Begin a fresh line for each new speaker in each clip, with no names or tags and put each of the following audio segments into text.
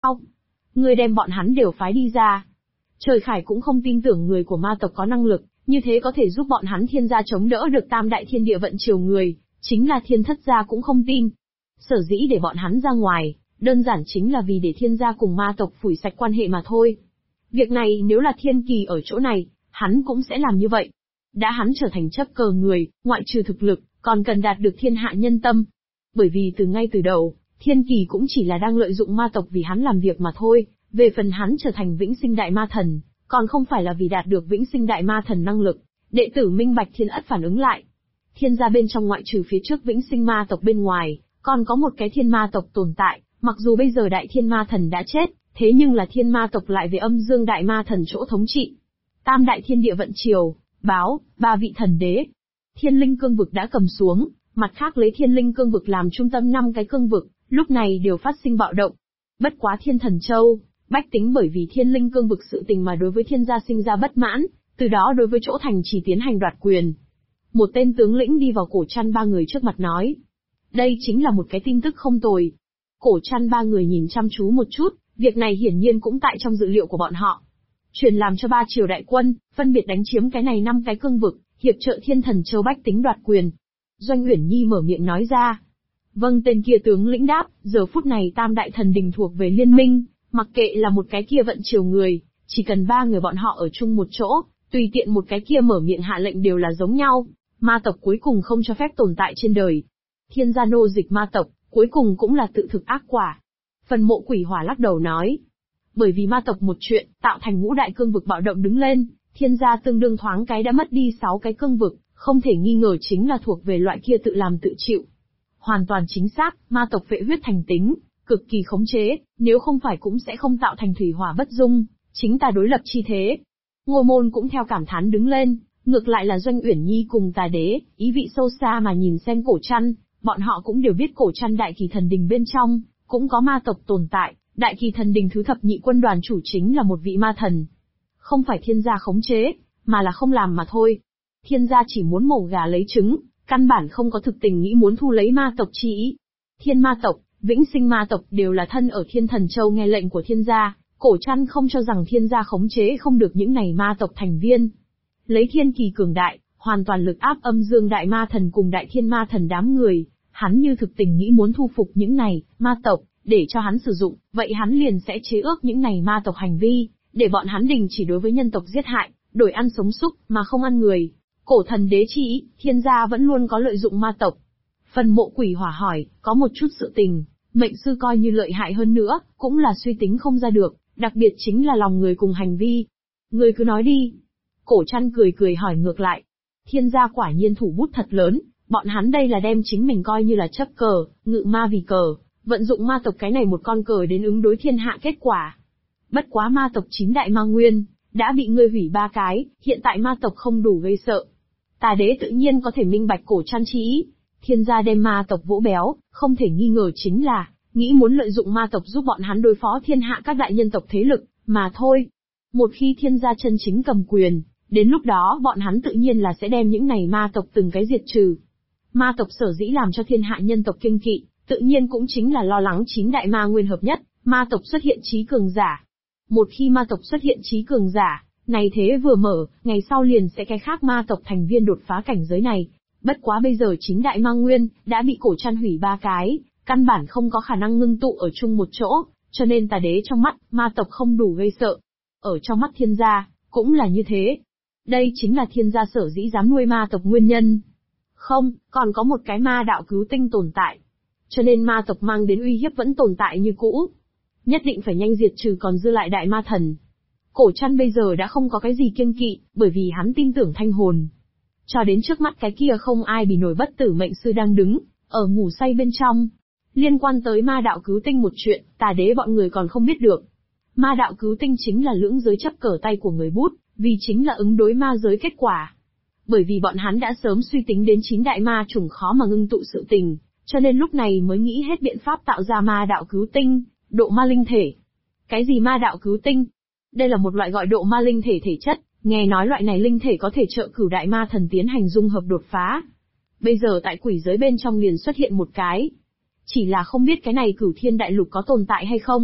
Sao? Ngươi đem bọn hắn đều phái đi ra. Trời Khải cũng không tin tưởng người của ma tộc có năng lực, như thế có thể giúp bọn hắn thiên gia chống đỡ được tam đại thiên địa vận chiều người, chính là thiên thất gia cũng không tin. Sở dĩ để bọn hắn ra ngoài, đơn giản chính là vì để thiên gia cùng ma tộc phủi sạch quan hệ mà thôi. Việc này nếu là thiên kỳ ở chỗ này, hắn cũng sẽ làm như vậy. Đã hắn trở thành chấp cờ người, ngoại trừ thực lực, còn cần đạt được thiên hạ nhân tâm. Bởi vì ngay từ đầu, thiên kỳ cũng chỉ là đang lợi dụng ma tộc vì hắn làm việc mà thôi, về phần hắn trở thành vĩnh sinh đại ma thần, còn không phải là vì đạt được vĩnh sinh đại ma thần năng lực. Đệ tử Minh Bạch Thiên Ất phản ứng lại. Thiên gia bên trong ngoại trừ phía trước vĩnh sinh ma tộc bên ngoài, còn có một cái thiên ma tộc tồn tại, mặc dù bây giờ đại thiên ma thần đã chết, thế nhưng là thiên ma tộc lại về âm dương đại ma thần chỗ thống trị. Tam đại thiên địa vận chiều, báo, ba vị thần đế. Thiên linh cương vực đã cầm xuống, mặt khác lấy thiên linh cương vực làm trung tâm 5 cái cương vực, lúc này đều phát sinh bạo động. Bất quá Thiên Thần Châu, bách tính bởi vì thiên linh cương vực sự tình mà đối với thiên gia sinh ra bất mãn, từ đó đối với chỗ thành chỉ tiến hành đoạt quyền. Một tên tướng lĩnh đi vào Cổ Trăn ba người trước mặt nói. Đây chính là một cái tin tức không tồi. Cổ Trăn ba người nhìn chăm chú một chút, việc này hiển nhiên cũng tại trong dự liệu của bọn họ. Truyền làm cho 3 triều đại quân, phân biệt đánh chiếm cái này 5 cái cương vực, hiệp trợ Thiên Thần Châu bách tính đoạt quyền. Doanh Uyển Nhi mở miệng nói ra. Vâng, tên kia tướng lĩnh đáp, giờ phút này tam đại thần đình thuộc về liên minh, mặc kệ là một cái kia vận chiều người, chỉ cần 3 người bọn họ ở chung một chỗ, tùy tiện một cái kia mở miệng hạ lệnh đều là giống nhau, ma tộc cuối cùng không cho phép tồn tại trên đời. Thiên gia nô dịch ma tộc, cuối cùng cũng là tự thực ác quả. Phần Mộ Quỷ Hỏa lắc đầu nói. Bởi vì ma tộc một chuyện, tạo thành ngũ đại cương vực bạo động đứng lên, thiên gia tương đương thoáng cái đã mất đi 6 cái cương vực, không thể nghi ngờ chính là thuộc về loại kia tự làm tự chịu. Hoàn toàn chính xác, ma tộc phệ huyết thành tính, cực kỳ khống chế, nếu không phải cũng sẽ không tạo thành thủy hỏa bất dung, chính ta đối lập chi thế. Ngô Môn cũng theo cảm thán đứng lên, ngược lại là Doanh Uyển Nhi cùng Tà Đế, ý vị sâu xa mà nhìn xem Cổ Trăn, bọn họ cũng đều biết Cổ Trăn đại kỳ thần đình bên trong, cũng có ma tộc tồn tại, đại kỳ thần đình thứ thập nhị quân đoàn chủ chính là một vị ma thần. Không phải thiên gia khống chế, mà là không làm mà thôi. Thiên gia chỉ muốn mổ gà lấy trứng, căn bản không có thực tình nghĩ muốn thu lấy ma tộc chi ý. Thiên ma tộc, vĩnh sinh ma tộc đều là thân ở Thiên Thần Châu nghe lệnh của thiên gia, Cổ Trăn không cho rằng thiên gia khống chế không được những này ma tộc thành viên. Lấy thiên kỳ cường đại, hoàn toàn lực áp âm dương đại ma thần cùng đại thiên ma thần đám người, hắn như thực tình nghĩ muốn thu phục những này ma tộc, để cho hắn sử dụng, vậy hắn liền sẽ chế ước những này ma tộc hành vi, để bọn hắn đình chỉ đối với nhân tộc giết hại, đổi ăn sống súc mà không ăn người. Cổ thần đế chi ý, thiên gia vẫn luôn có lợi dụng ma tộc. Phần Mộ Quỷ Hỏa hỏi, có một chút sự tình, mệnh sư coi như lợi hại hơn nữa, cũng là suy tính không ra được, đặc biệt chính là lòng người cùng hành vi. Người cứ nói đi. Cổ Trăn cười cười hỏi ngược lại. Thiên gia quả nhiên thủ bút thật lớn, bọn hắn đây là đem chính mình coi như là chấp cờ, ngự ma vì cờ, vận dụng ma tộc cái này một con cờ đến ứng đối thiên hạ kết quả. Bất quá ma tộc 9 đại ma nguyên, đã bị ngươi hủy 3 cái, hiện tại ma tộc không đủ gây sợ. Tà Đế tự nhiên có thể minh bạch Cổ Trăn chi ý. Thiên gia đem ma tộc vỗ béo, không thể nghi ngờ chính là, nghĩ muốn lợi dụng ma tộc giúp bọn hắn đối phó thiên hạ các đại nhân tộc thế lực, mà thôi. Một khi thiên gia chân chính cầm quyền, đến lúc đó bọn hắn tự nhiên là sẽ đem những này ma tộc từng cái diệt trừ. Ma tộc sở dĩ làm cho thiên hạ nhân tộc kiêng kỵ, tự nhiên cũng chính là lo lắng 9 đại ma nguyên hợp nhất, ma tộc xuất hiện trí cường giả. Một khi ma tộc xuất hiện trí cường giả, này thế vừa mở, ngày sau liền sẽ cái khác ma tộc thành viên đột phá cảnh giới này. Bất quá bây giờ 9 đại ma nguyên, đã bị Cổ Trăn hủy 3 cái, căn bản không có khả năng ngưng tụ ở chung một chỗ, cho nên Tà Đế trong mắt, ma tộc không đủ gây sợ. Ở trong mắt thiên gia, cũng là như thế. Đây chính là thiên gia sở dĩ dám nuôi ma tộc nguyên nhân. Không, còn có một cái ma đạo cứu tinh tồn tại. Cho nên ma tộc mang đến uy hiếp vẫn tồn tại như cũ. Nhất định phải nhanh diệt trừ còn dư lại đại ma thần. Cổ Trăn bây giờ đã không có cái gì kiêng kỵ, bởi vì hắn tin tưởng thanh hồn. Cho đến trước mắt cái kia không ai bị nổi bất tử mệnh sư đang đứng, ở ngủ say bên trong. Liên quan tới ma đạo cứu tinh một chuyện, Tà Đế bọn người còn không biết được. Ma đạo cứu tinh chính là lưỡng giới chấp cờ tay của người bút, vì chính là ứng đối ma giới kết quả. Bởi vì bọn hắn đã sớm suy tính đến 9 đại ma chủng khó mà ngưng tụ sự tình, cho nên lúc này mới nghĩ hết biện pháp tạo ra ma đạo cứu tinh, độ ma linh thể. Cái gì ma đạo cứu tinh? Đây là một loại gọi độ ma linh thể thể chất, nghe nói loại này linh thể có thể trợ cửu đại ma thần tiến hành dung hợp đột phá. Bây giờ tại quỷ giới bên trong liền xuất hiện một cái. Chỉ là không biết cái này Cửu Thiên Đại Lục có tồn tại hay không.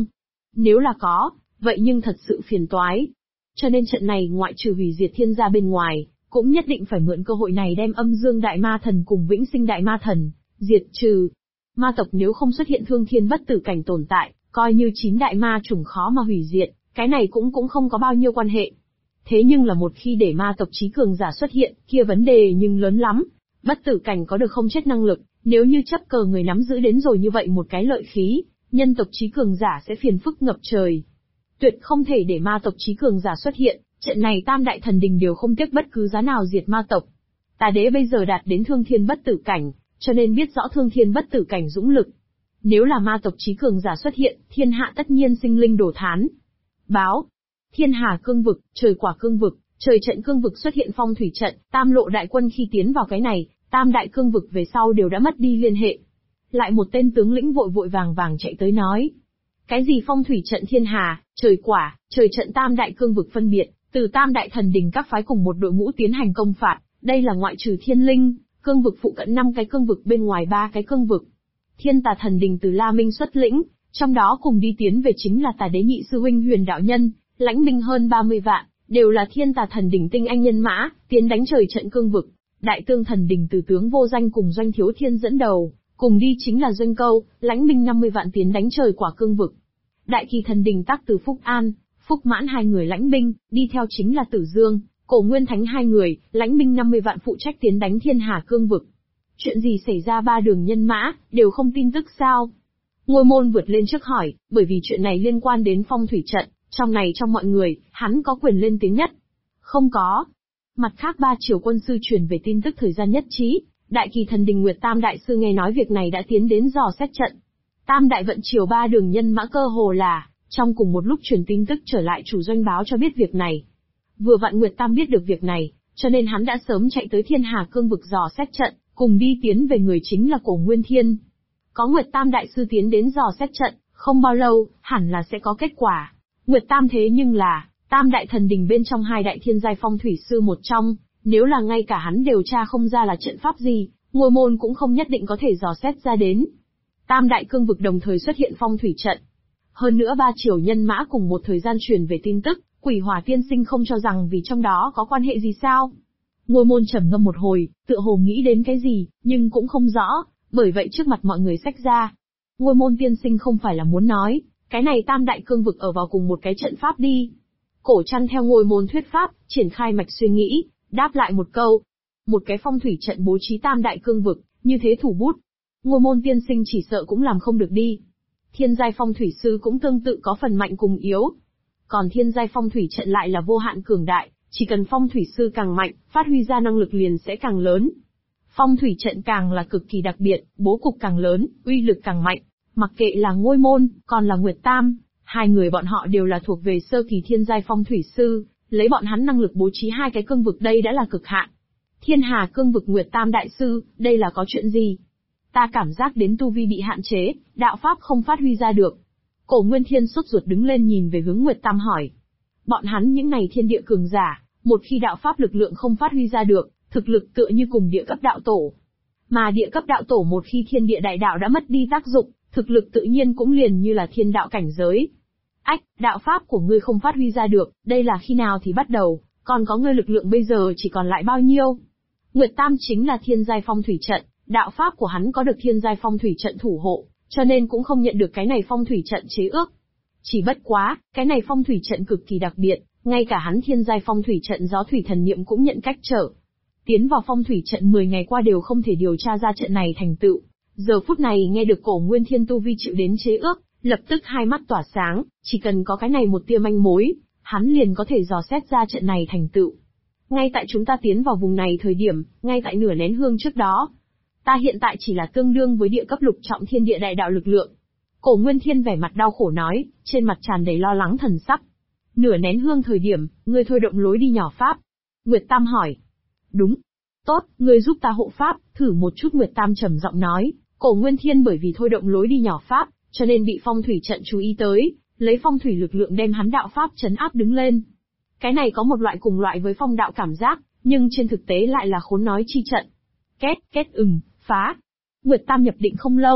Nếu là có, vậy nhưng thật sự phiền toái. Cho nên trận này ngoại trừ hủy diệt thiên gia bên ngoài, cũng nhất định phải mượn cơ hội này đem âm dương đại ma thần cùng vĩnh sinh đại ma thần diệt trừ. Ma tộc nếu không xuất hiện thương thiên bất tử cảnh tồn tại, coi như 9 đại ma chủng khó mà hủy diệt, cái này cũng không có bao nhiêu quan hệ. Thế nhưng là một khi để ma tộc trí cường giả xuất hiện, kia vấn đề nhưng lớn lắm. Bất tử cảnh có được không chết năng lực, nếu như chấp cờ người nắm giữ đến rồi như vậy một cái lợi khí, nhân tộc trí cường giả sẽ phiền phức ngập trời. Tuyệt không thể để ma tộc trí cường giả xuất hiện, trận này tam đại thần đình đều không tiếc bất cứ giá nào diệt ma tộc. Tà đế bây giờ đạt đến thương thiên bất tử cảnh, cho nên biết rõ thương thiên bất tử cảnh dũng lực. Nếu là ma tộc trí cường giả xuất hiện, thiên hạ tất nhiên sinh linh đổ thán. Báo. Thiên hà cương vực, trời quả cương vực, trời trận cương vực xuất hiện phong thủy trận, tam lộ đại quân khi tiến vào cái này, tam đại cương vực về sau đều đã mất đi liên hệ. Lại một tên tướng lĩnh vội vội vàng vàng chạy tới nói. Cái gì phong thủy trận thiên hà, trời quả, trời trận tam đại cương vực phân biệt, từ tam đại thần đình các phái cùng một đội ngũ tiến hành công phạt, đây là ngoại trừ thiên linh, cương vực phụ cận 5 cái cương vực bên ngoài 3 cái cương vực. Thiên tà thần đình từ La Minh xuất lĩnh, trong đó cùng đi tiến về chính là tà đế nhị sư huynh Huyền đạo nhân, lãnh binh hơn 30 vạn, đều là thiên tà thần đình tinh anh nhân mã, tiến đánh trời trận cương vực. Đại tương thần đình từ tướng vô danh cùng doanh thiếu thiên dẫn đầu, cùng đi chính là doanh câu, lãnh binh 50 vạn tiến đánh trời quả cương vực. Đại kỳ thần đình tác từ Phúc An, Phúc Mãn 2 người lãnh binh, đi theo chính là Tử Dương, Cổ Nguyên Thánh 2 người, lãnh binh 50 vạn phụ trách tiến đánh thiên hà cương vực. Chuyện gì xảy ra 3 đường nhân mã, đều không tin tức sao? Ngôi môn vượt lên trước hỏi, bởi vì chuyện này liên quan đến phong thủy trận, trong mọi người, hắn có quyền lên tiếng nhất. Không có. Mặt khác 3 triều quân sư truyền về tin tức thời gian nhất trí, đại kỳ thần đình Nguyệt Tam đại sư nghe nói việc này đã tiến đến dò xét trận. Tam đại vận triều 3 đường nhân mã cơ hồ là, trong cùng một lúc truyền tin tức trở lại chủ doanh báo cho biết việc này. Vừa vặn Nguyệt Tam biết được việc này, cho nên hắn đã sớm chạy tới thiên hà cương vực dò xét trận, cùng đi tiến về người chính là Cổ Nguyên Thiên. Có Nguyệt Tam đại sư tiến đến dò xét trận, không bao lâu, hẳn là sẽ có kết quả. Nguyệt Tam thế nhưng là, tam đại thần đình bên trong 2 đại thiên giai phong thủy sư một trong, nếu là ngay cả hắn điều tra không ra là trận pháp gì, ngôi môn cũng không nhất định có thể dò xét ra đến. Tam đại cương vực đồng thời xuất hiện phong thủy trận. Hơn nữa 3 triều nhân mã cùng một thời gian truyền về tin tức, Quỷ Hỏa tiên sinh không cho rằng vì trong đó có quan hệ gì sao? Ngôi môn trầm ngâm một hồi, tựa hồ nghĩ đến cái gì, nhưng cũng không rõ, bởi vậy trước mặt mọi người xách ra. Ngôi môn tiên sinh không phải là muốn nói, cái này tam đại cương vực ở vào cùng một cái trận pháp đi. Cổ Trăn theo ngôi môn thuyết pháp, triển khai mạch suy nghĩ, đáp lại một câu. Một cái phong thủy trận bố trí tam đại cương vực, như thế thủ bút. Ngôi môn tiên sinh chỉ sợ cũng làm không được đi. Thiên giai phong thủy sư cũng tương tự có phần mạnh cùng yếu. Còn thiên giai phong thủy trận lại là vô hạn cường đại, chỉ cần phong thủy sư càng mạnh, phát huy ra năng lực liền sẽ càng lớn. Phong thủy trận càng là cực kỳ đặc biệt, bố cục càng lớn, uy lực càng mạnh. Mặc kệ là ngôi môn, còn là Nguyệt Tam, 2 người bọn họ đều là thuộc về sơ kỳ thiên giai phong thủy sư, lấy bọn hắn năng lực bố trí 2 cái cương vực đây đã là cực hạn. Thiên hà cương vực Nguyệt Tam đại sư, đây là có chuyện gì? Ta cảm giác đến tu vi bị hạn chế, đạo pháp không phát huy ra được. Cổ Nguyên Thiên sốt ruột đứng lên nhìn về hướng Nguyệt Tam hỏi. Bọn hắn những này thiên địa cường giả, một khi đạo pháp lực lượng không phát huy ra được, thực lực tựa như cùng địa cấp đạo tổ. Mà địa cấp đạo tổ một khi thiên địa đại đạo đã mất đi tác dụng, thực lực tự nhiên cũng liền như là thiên đạo cảnh giới. Ách, đạo pháp của ngươi không phát huy ra được, đây là khi nào thì bắt đầu, còn có ngươi lực lượng bây giờ chỉ còn lại bao nhiêu? Nguyệt Tam chính là thiên giai phong thủy trận, đạo pháp của hắn có được thiên giai phong thủy trận thủ hộ, cho nên cũng không nhận được cái này phong thủy trận chế ước. Chỉ bất quá, cái này phong thủy trận cực kỳ đặc biệt, ngay cả hắn thiên giai phong thủy trận gió thủy thần niệm cũng nhận cách trở. Tiến vào phong thủy trận 10 ngày qua đều không thể điều tra ra trận này thành tựu. Giờ phút này nghe được Cổ Nguyên Thiên tu vi chịu đến chế ước, lập tức hai mắt tỏa sáng, chỉ cần có cái này một tia manh mối, hắn liền có thể dò xét ra trận này thành tựu. Ngay tại chúng ta tiến vào vùng này thời điểm, ngay tại nửa nén hương trước đó, ta hiện tại chỉ là tương đương với địa cấp lục trọng thiên địa đại đạo lực lượng. Cổ Nguyên Thiên vẻ mặt đau khổ nói, trên mặt tràn đầy lo lắng thần sắc. Nửa nén hương thời điểm, ngươi thôi động lối đi nhỏ pháp. Nguyệt Tam hỏi. Đúng. Tốt, ngươi giúp ta hộ pháp, thử một chút. Nguyệt Tam trầm giọng nói. Cổ Nguyên Thiên bởi vì thôi động lối đi nhỏ pháp, cho nên bị phong thủy trận chú ý tới, lấy phong thủy lực lượng đem hắn đạo pháp trấn áp đứng lên. Cái này có một loại cùng loại với phong đạo cảm giác, nhưng trên thực tế lại là khốn nói chi trận. Két, phá. Nguyệt Tam nhập định không lâu,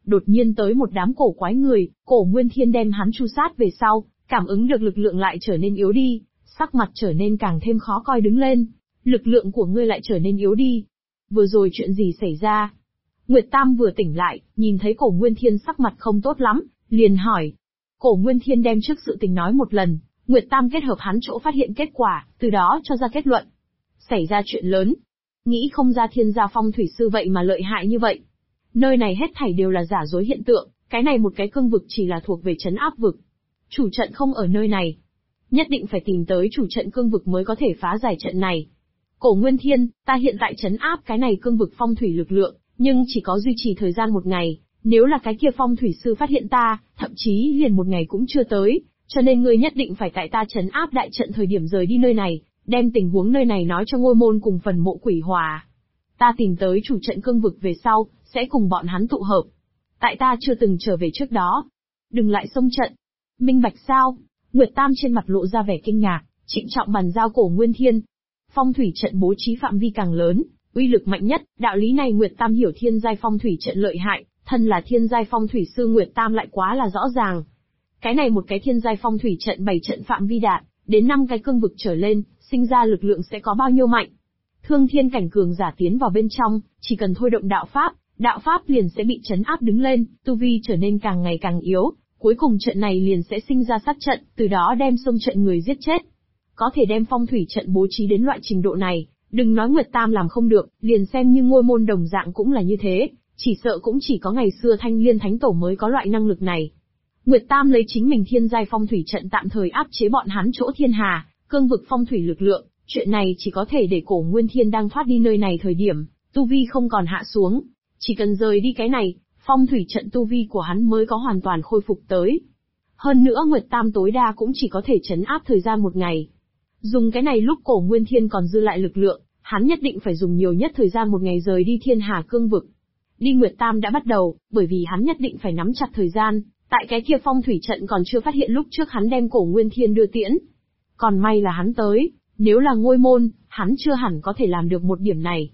đột nhiên tới một đám cổ quái người, Cổ Nguyên Thiên đem hắn tru sát về sau, cảm ứng được lực lượng lại trở nên yếu đi, sắc mặt trở nên càng thêm khó coi đứng lên. Lực lượng của ngươi lại trở nên yếu đi. Vừa rồi chuyện gì xảy ra? Nguyệt Tam vừa tỉnh lại, nhìn thấy Cổ Nguyên Thiên sắc mặt không tốt lắm, liền hỏi. Cổ Nguyên Thiên đem trước sự tình nói một lần, Nguyệt Tam kết hợp hắn chỗ phát hiện kết quả, từ đó cho ra kết luận. Xảy ra chuyện lớn. Nghĩ không ra Thiên gia phong thủy sư vậy mà lợi hại như vậy. Nơi này hết thảy đều là giả dối hiện tượng, cái này một cái cương vực chỉ là thuộc về trấn áp vực. Chủ trận không ở nơi này. Nhất định phải tìm tới chủ trận cương vực mới có thể phá giải trận này. Cổ Nguyên Thiên, ta hiện tại trấn áp cái này cương vực phong thủy lực lượng, nhưng chỉ có duy trì thời gian một ngày, nếu là cái kia phong thủy sư phát hiện ta, thậm chí liền một ngày cũng chưa tới, cho nên ngươi nhất định phải tại ta trấn áp đại trận thời điểm rời đi nơi này, đem tình huống nơi này nói cho Ngôi Môn cùng phần mộ Quỷ Hòa. Ta tìm tới chủ trận cương vực về sau, sẽ cùng bọn hắn tụ hợp. Tại ta chưa từng trở về trước đó. Đừng lại xông trận. Minh bạch sao? Nguyệt Tam trên mặt lộ ra vẻ kinh ngạc, trịnh trọng bàn giao Cổ Nguyên Thiên. Phong thủy trận bố trí phạm vi càng lớn, uy lực mạnh nhất, đạo lý này Nguyệt Tam hiểu thiên giai phong thủy trận lợi hại, thân là thiên giai phong thủy sư Nguyệt Tam lại quá là rõ ràng. Cái này một cái thiên giai phong thủy trận 7 trận phạm vi đạt, đến 5 cái cương vực trở lên, sinh ra lực lượng sẽ có bao nhiêu mạnh. Thương thiên cảnh cường giả tiến vào bên trong, chỉ cần thôi động đạo pháp liền sẽ bị chấn áp đứng lên, tu vi trở nên càng ngày càng yếu, cuối cùng trận này liền sẽ sinh ra sát trận, từ đó đem xông trận người giết chết. Có thể đem phong thủy trận bố trí đến loại trình độ này, đừng nói Nguyệt Tam làm không được, liền xem như Ngôi Môn đồng dạng cũng là như thế, chỉ sợ cũng chỉ có ngày xưa Thanh Liên Thánh Tổ mới có loại năng lực này. Nguyệt Tam lấy chính mình thiên giai phong thủy trận tạm thời áp chế bọn hắn chỗ thiên hà, cương vực phong thủy lực lượng, chuyện này chỉ có thể để Cổ Nguyên Thiên đang thoát đi nơi này thời điểm, tu vi không còn hạ xuống, chỉ cần rời đi cái này, phong thủy trận tu vi của hắn mới có hoàn toàn khôi phục tới. Hơn nữa Nguyệt Tam tối đa cũng chỉ có thể trấn áp thời gian một ngày. Dùng cái này lúc Cổ Nguyên Thiên còn dư lại lực lượng, hắn nhất định phải dùng nhiều nhất thời gian một ngày rời đi thiên hà cương vực. Đi Nguyệt Tam đã bắt đầu, bởi vì hắn nhất định phải nắm chặt thời gian, tại cái kia phong thủy trận còn chưa phát hiện lúc trước hắn đem Cổ Nguyên Thiên đưa tiễn. Còn may là hắn tới, nếu là Ngôi Môn, hắn chưa hẳn có thể làm được một điểm này.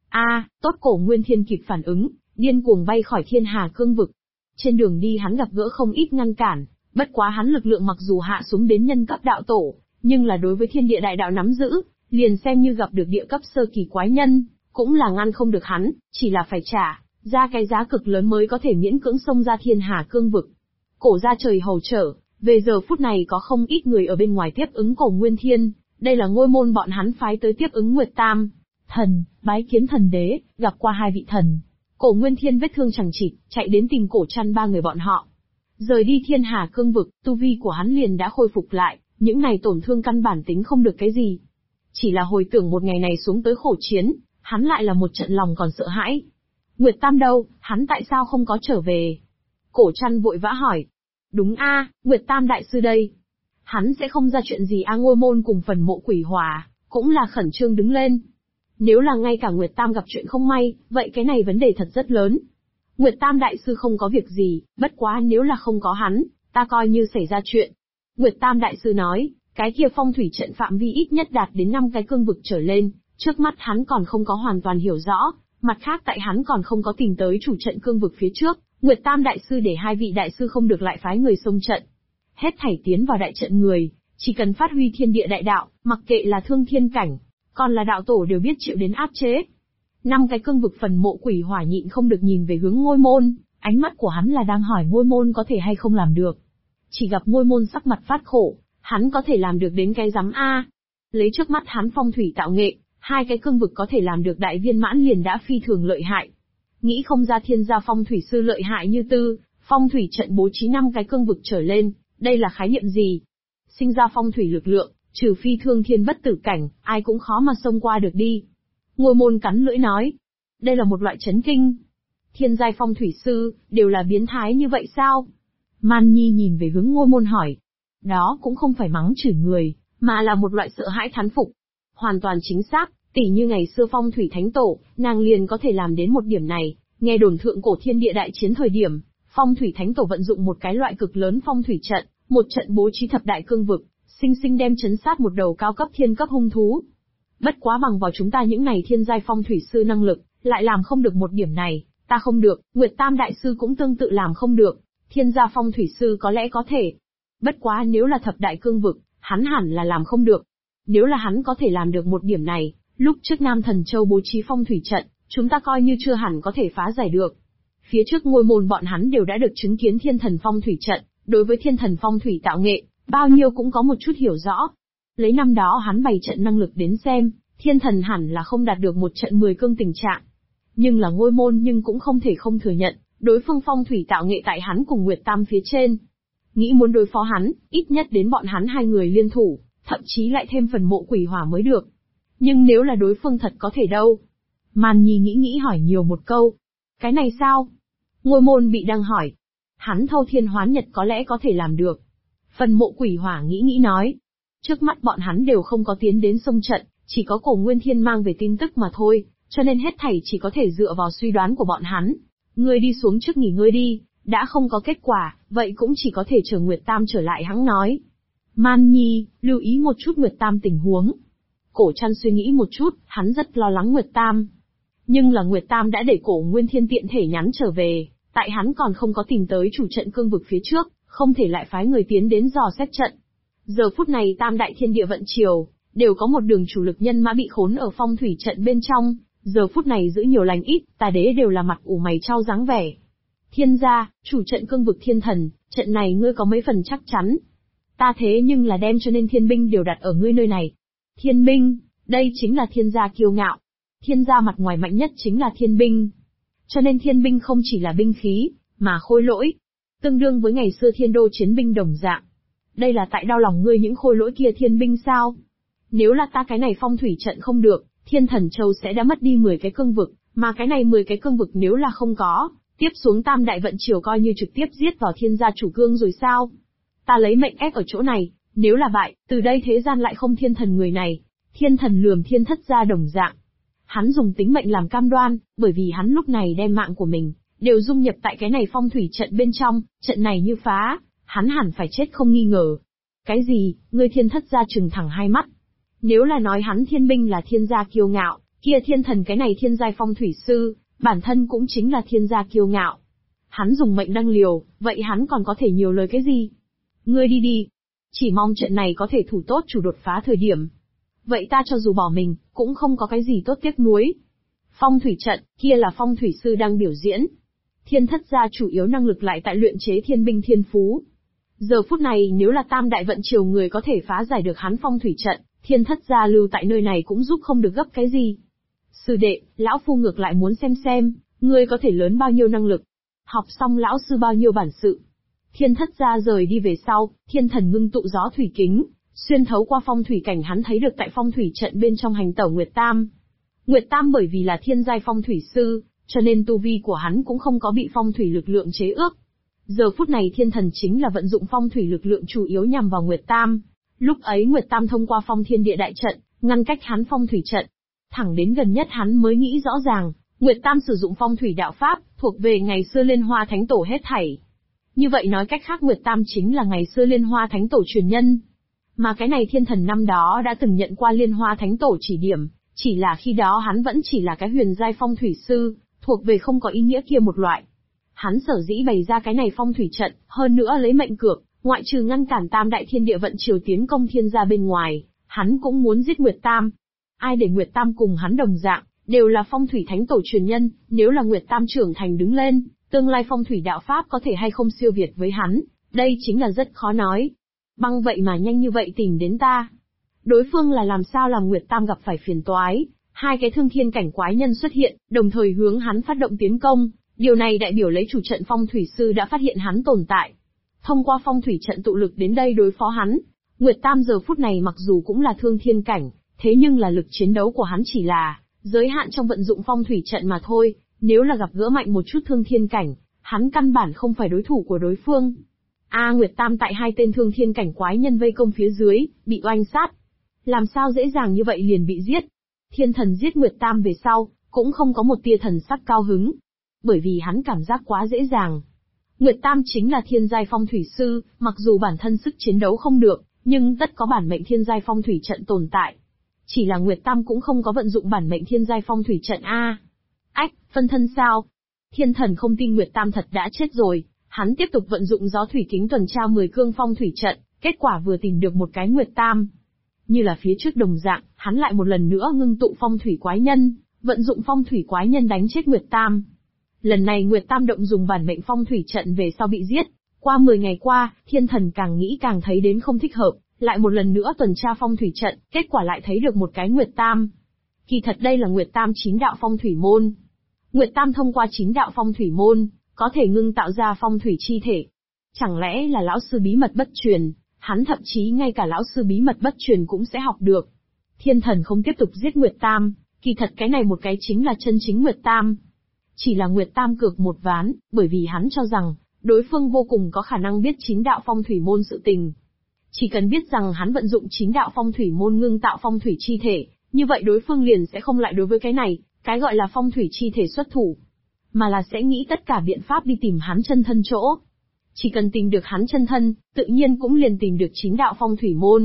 Tốt Cổ Nguyên Thiên kịp phản ứng, điên cuồng bay khỏi thiên hà cương vực. Trên đường đi hắn gặp gỡ không ít ngăn cản, bất quá hắn lực lượng mặc dù hạ xuống đến nhân cấp đạo tổ, nhưng là đối với thiên địa đại đạo nắm giữ, liền xem như gặp được địa cấp sơ kỳ quái nhân, cũng là ngăn không được hắn, chỉ là phải trả ra cái giá cực lớn mới có thể miễn cưỡng xông ra thiên hà cương vực. Cổ gia trời hầu trở, về giờ phút này có không ít người ở bên ngoài tiếp ứng Cổ Nguyên Thiên, đây là Ngôi Môn bọn hắn phái tới tiếp ứng Nguyệt Tam. Thần, bái kiến thần đế, gặp qua hai vị thần. Cổ Nguyên Thiên vết thương chẳng chịt, chạy đến tìm Cổ Trăn ba người bọn họ. Rời đi thiên hà cương vực, tu vi của hắn liền đã khôi phục lại, những này tổn thương căn bản tính không được cái gì. Chỉ là hồi tưởng một ngày này xuống tới khổ chiến, hắn lại là một trận lòng còn sợ hãi. Nguyệt Tam đâu, hắn tại sao không có trở về? Cổ Trăn vội vã hỏi. Đúng Nguyệt Tam đại sư đây. Hắn sẽ không ra chuyện gì Ngôi Môn cùng phần mộ Quỷ Hòa, cũng là khẩn trương đứng lên. Nếu là ngay cả Nguyệt Tam gặp chuyện không may, vậy cái này vấn đề thật rất lớn. Nguyệt Tam đại sư không có việc gì, bất quá nếu là không có hắn, ta coi như xảy ra chuyện. Nguyệt Tam đại sư nói, cái kia phong thủy trận phạm vi ít nhất đạt đến 5 cái cương vực trở lên, trước mắt hắn còn không có hoàn toàn hiểu rõ, mặt khác tại hắn còn không có tìm tới chủ trận cương vực phía trước, Nguyệt Tam đại sư để hai vị đại sư không được lại phái người xông trận. Hết thảy tiến vào đại trận người, chỉ cần phát huy thiên địa đại đạo, mặc kệ là thương thiên cảnh, còn là đạo tổ đều biết chịu đến áp chế. 5 cái cương vực phần mộ Quỷ Hỏa nhịn không được nhìn về hướng Ngôi Môn, ánh mắt của hắn là đang hỏi Ngôi Môn có thể hay không làm được. Chỉ gặp Ngôi Môn sắc mặt phát khổ, hắn có thể làm được đến cái rắm Lấy trước mắt hắn phong thủy tạo nghệ, 2 cái cương vực có thể làm được đại viên mãn liền đã phi thường lợi hại. Nghĩ không ra thiên gia phong thủy sư lợi hại như tư, phong thủy trận bố trí 5 cái cương vực trở lên, đây là khái niệm gì? Sinh ra phong thủy lực lượng, trừ phi thương thiên bất tử cảnh, ai cũng khó mà xông qua được đi. Ngôi Môn cắn lưỡi nói, đây là một loại chấn kinh. Thiên giai phong thủy sư, đều là biến thái như vậy sao? Man Nhi nhìn về hướng Ngôi Môn hỏi. Đó cũng không phải mắng chửi người, mà là một loại sợ hãi thán phục. Hoàn toàn chính xác, tỉ như ngày xưa phong thủy thánh tổ, nàng liền có thể làm đến một điểm này. Nghe đồn thượng cổ thiên địa đại chiến thời điểm, phong thủy thánh tổ vận dụng một cái loại cực lớn phong thủy trận, một trận bố trí thập đại cương vực, sinh sinh đem chấn sát một đầu cao cấp thiên cấp hung thú. Bất quá bằng vào chúng ta những này thiên giai phong thủy sư năng lực, lại làm không được một điểm này, Ta không được, Nguyệt Tam đại sư cũng tương tự làm không được, Thiên gia phong thủy sư có lẽ có thể. Bất quá nếu là thập đại cương vực, hắn hẳn là làm không được. Nếu là hắn có thể làm được một điểm này, lúc trước Nam Thần Châu bố trí phong thủy trận, chúng ta coi như chưa hẳn có thể phá giải được. Phía trước ngôi môn bọn hắn đều đã được chứng kiến thiên thần phong thủy trận, đối với thiên thần phong thủy tạo nghệ, bao nhiêu cũng có một chút hiểu rõ. Lấy năm đó hắn bày trận năng lực đến xem, thiên thần hẳn là không đạt được một trận 10 cương tình trạng. Nhưng là ngôi môn nhưng cũng không thể không thừa nhận, đối phương phong thủy tạo nghệ tại hắn cùng Nguyệt Tam phía trên. Nghĩ muốn đối phó hắn, ít nhất đến bọn hắn hai người liên thủ, thậm chí lại thêm phần mộ quỷ hỏa mới được. Nhưng nếu là đối phương thật có thể đâu? Màn Nhi nghĩ hỏi nhiều một câu. Cái này sao? Ngôi môn bị đang hỏi. Hắn thâu thiên hoán nhật có lẽ có thể làm được. Phần mộ quỷ hỏa nghĩ nói. Trước mắt bọn hắn đều không có tiến đến sông trận, chỉ có Cổ Nguyên Thiên mang về tin tức mà thôi, cho nên hết thảy chỉ có thể dựa vào suy đoán của bọn hắn. Ngươi đi xuống trước nghỉ ngơi đi, đã không có kết quả, vậy cũng chỉ có thể chờ Nguyệt Tam trở lại hắn nói. Man Nhi, lưu ý một chút Nguyệt Tam tình huống. Cổ Trăn suy nghĩ một chút, hắn rất lo lắng Nguyệt Tam. Nhưng là Nguyệt Tam đã để Cổ Nguyên Thiên tiện thể nhắn trở về, tại hắn còn không có tìm tới chủ trận cương vực phía trước, không thể lại phái người tiến đến dò xét trận. Giờ phút này tam đại thiên địa vận chiều, đều có một đường chủ lực nhân mã bị khốn ở phong thủy trận bên trong, giờ phút này giữ nhiều lành ít, tà đế đều là mặt ủ mày trao dáng vẻ. Thiên gia, chủ trận cương vực thiên thần, trận này ngươi có mấy phần chắc chắn? Ta thế nhưng là đem cho nên thiên binh đều đặt ở ngươi nơi này. Thiên binh, đây chính là thiên gia kiêu ngạo. Thiên gia mặt ngoài mạnh nhất chính là thiên binh. Cho nên thiên binh không chỉ là binh khí, mà khôi lỗi. Tương đương với ngày xưa thiên đô chiến binh đồng dạng. Đây là tại đau lòng ngươi những khôi lỗi kia thiên binh sao? Nếu là ta cái này phong thủy trận không được, Thiên Thần Châu sẽ đã mất đi 10 cái cương vực, mà cái này 10 cái cương vực nếu là không có, tiếp xuống tam đại vận chiều coi như trực tiếp giết vào thiên gia chủ cương rồi sao? Ta lấy mệnh ép ở chỗ này, nếu là bại, từ đây thế gian lại không thiên thần người này, thiên thần lườm thiên thất gia đồng dạng. Hắn dùng tính mệnh làm cam đoan, bởi vì hắn lúc này đem mạng của mình, đều dung nhập tại cái này phong thủy trận bên trong, trận này như phá, hắn hẳn phải chết không nghi ngờ. Cái gì, ngươi thiên thất gia trừng thẳng hai mắt. Nếu là nói hắn thiên binh là thiên gia kiêu ngạo, kia thiên thần cái này thiên giai phong thủy sư, bản thân cũng chính là thiên gia kiêu ngạo. Hắn dùng mệnh đăng liều, vậy hắn còn có thể nhiều lời cái gì? Ngươi đi đi. Chỉ mong trận này có thể thủ tốt chủ đột phá thời điểm. Vậy ta cho dù bỏ mình, cũng không có cái gì tốt tiếc nuối. Phong thủy trận, kia là phong thủy sư đang biểu diễn. Thiên thất gia chủ yếu năng lực lại tại luyện chế thiên binh thiên phú. Giờ phút này nếu là tam đại vận chiều người có thể phá giải được hắn phong thủy trận, thiên thất gia lưu tại nơi này cũng giúp không được gấp cái gì. Sư đệ, lão phu ngược lại muốn xem, ngươi có thể lớn bao nhiêu năng lực. Học xong lão sư bao nhiêu bản sự. Thiên thất gia rời đi về sau, thiên thần ngưng tụ gió thủy kính, xuyên thấu qua phong thủy cảnh hắn thấy được tại phong thủy trận bên trong hành tẩu Nguyệt Tam. Nguyệt Tam bởi vì là thiên giai phong thủy sư, cho nên tu vi của hắn cũng không có bị phong thủy lực lượng chế ước. Giờ phút này thiên thần chính là vận dụng phong thủy lực lượng chủ yếu nhằm vào Nguyệt Tam. Lúc ấy Nguyệt Tam thông qua phong thiên địa đại trận, ngăn cách hắn phong thủy trận. Thẳng đến gần nhất hắn mới nghĩ rõ ràng, Nguyệt Tam sử dụng phong thủy đạo pháp, thuộc về ngày xưa Liên Hoa Thánh Tổ hết thảy. Như vậy nói cách khác Nguyệt Tam chính là ngày xưa Liên Hoa Thánh Tổ truyền nhân. Mà cái này thiên thần năm đó đã từng nhận qua Liên Hoa Thánh Tổ chỉ điểm, chỉ là khi đó hắn vẫn chỉ là cái huyền giai phong thủy sư, thuộc về không có ý nghĩa kia một loại. Hắn sở dĩ bày ra cái này phong thủy trận, hơn nữa lấy mệnh cược, ngoại trừ ngăn cản tam đại thiên địa vận chiều tiến công thiên gia bên ngoài, hắn cũng muốn giết Nguyệt Tam. Ai để Nguyệt Tam cùng hắn đồng dạng, đều là phong thủy thánh tổ truyền nhân, nếu là Nguyệt Tam trưởng thành đứng lên, tương lai phong thủy đạo pháp có thể hay không siêu việt với hắn, đây chính là rất khó nói. Băng vậy mà nhanh như vậy tìm đến ta. Đối phương là làm sao làm Nguyệt Tam gặp phải phiền toái, hai cái thương thiên cảnh quái nhân xuất hiện, đồng thời hướng hắn phát động tiến công, điều này đại biểu lấy chủ trận phong thủy sư đã phát hiện hắn tồn tại. Thông qua phong thủy trận tụ lực đến đây đối phó hắn, Nguyệt Tam giờ phút này mặc dù cũng là thương thiên cảnh, thế nhưng là lực chiến đấu của hắn chỉ là giới hạn trong vận dụng phong thủy trận mà thôi, nếu là gặp gỡ mạnh một chút thương thiên cảnh, hắn căn bản không phải đối thủ của đối phương. Nguyệt Tam tại hai tên thương thiên cảnh quái nhân vây công phía dưới, bị oanh sát. Làm sao dễ dàng như vậy liền bị giết? Thiên thần giết Nguyệt Tam về sau, cũng không có một tia thần sắc cao hứng. Bởi vì hắn cảm giác quá dễ dàng. Nguyệt Tam chính là thiên giai phong thủy sư, mặc dù bản thân sức chiến đấu không được, nhưng tất có bản mệnh thiên giai phong thủy trận tồn tại. Chỉ là Nguyệt Tam cũng không có vận dụng bản mệnh thiên giai phong thủy trận a. Phân thân sao? Thiên thần không tin Nguyệt Tam thật đã chết rồi, hắn tiếp tục vận dụng gió thủy kính tuần tra 10 cương phong thủy trận, kết quả vừa tìm được một cái Nguyệt Tam. Như là phía trước đồng dạng, hắn lại một lần nữa ngưng tụ phong thủy quái nhân, vận dụng phong thủy quái nhân đánh chết Nguyệt Tam. Lần này Nguyệt Tam động dùng bản mệnh phong thủy trận về sau bị giết. Qua 10 ngày qua, thiên thần càng nghĩ càng thấy đến không thích hợp, lại một lần nữa tuần tra phong thủy trận, kết quả lại thấy được một cái Nguyệt Tam. Kỳ thật đây là Nguyệt Tam 9 đạo phong thủy môn. Nguyệt Tam thông qua 9 đạo phong thủy môn, có thể ngưng tạo ra phong thủy chi thể. Chẳng lẽ là lão sư bí mật bất truyền, hắn thậm chí ngay cả lão sư bí mật bất truyền cũng sẽ học được. Thiên thần không tiếp tục giết Nguyệt Tam, kỳ thật cái này một cái chính là chân chính Nguyệt Tam. Chỉ là Nguyệt Tam cược một ván, bởi vì hắn cho rằng, đối phương vô cùng có khả năng biết 9 đạo phong thủy môn sự tình. Chỉ cần biết rằng hắn vận dụng 9 đạo phong thủy môn ngưng tạo phong thủy chi thể, như vậy đối phương liền sẽ không lại đối với cái này, cái gọi là phong thủy chi thể xuất thủ, mà là sẽ nghĩ tất cả biện pháp đi tìm hắn chân thân chỗ. Chỉ cần tìm được hắn chân thân, tự nhiên cũng liền tìm được 9 đạo phong thủy môn.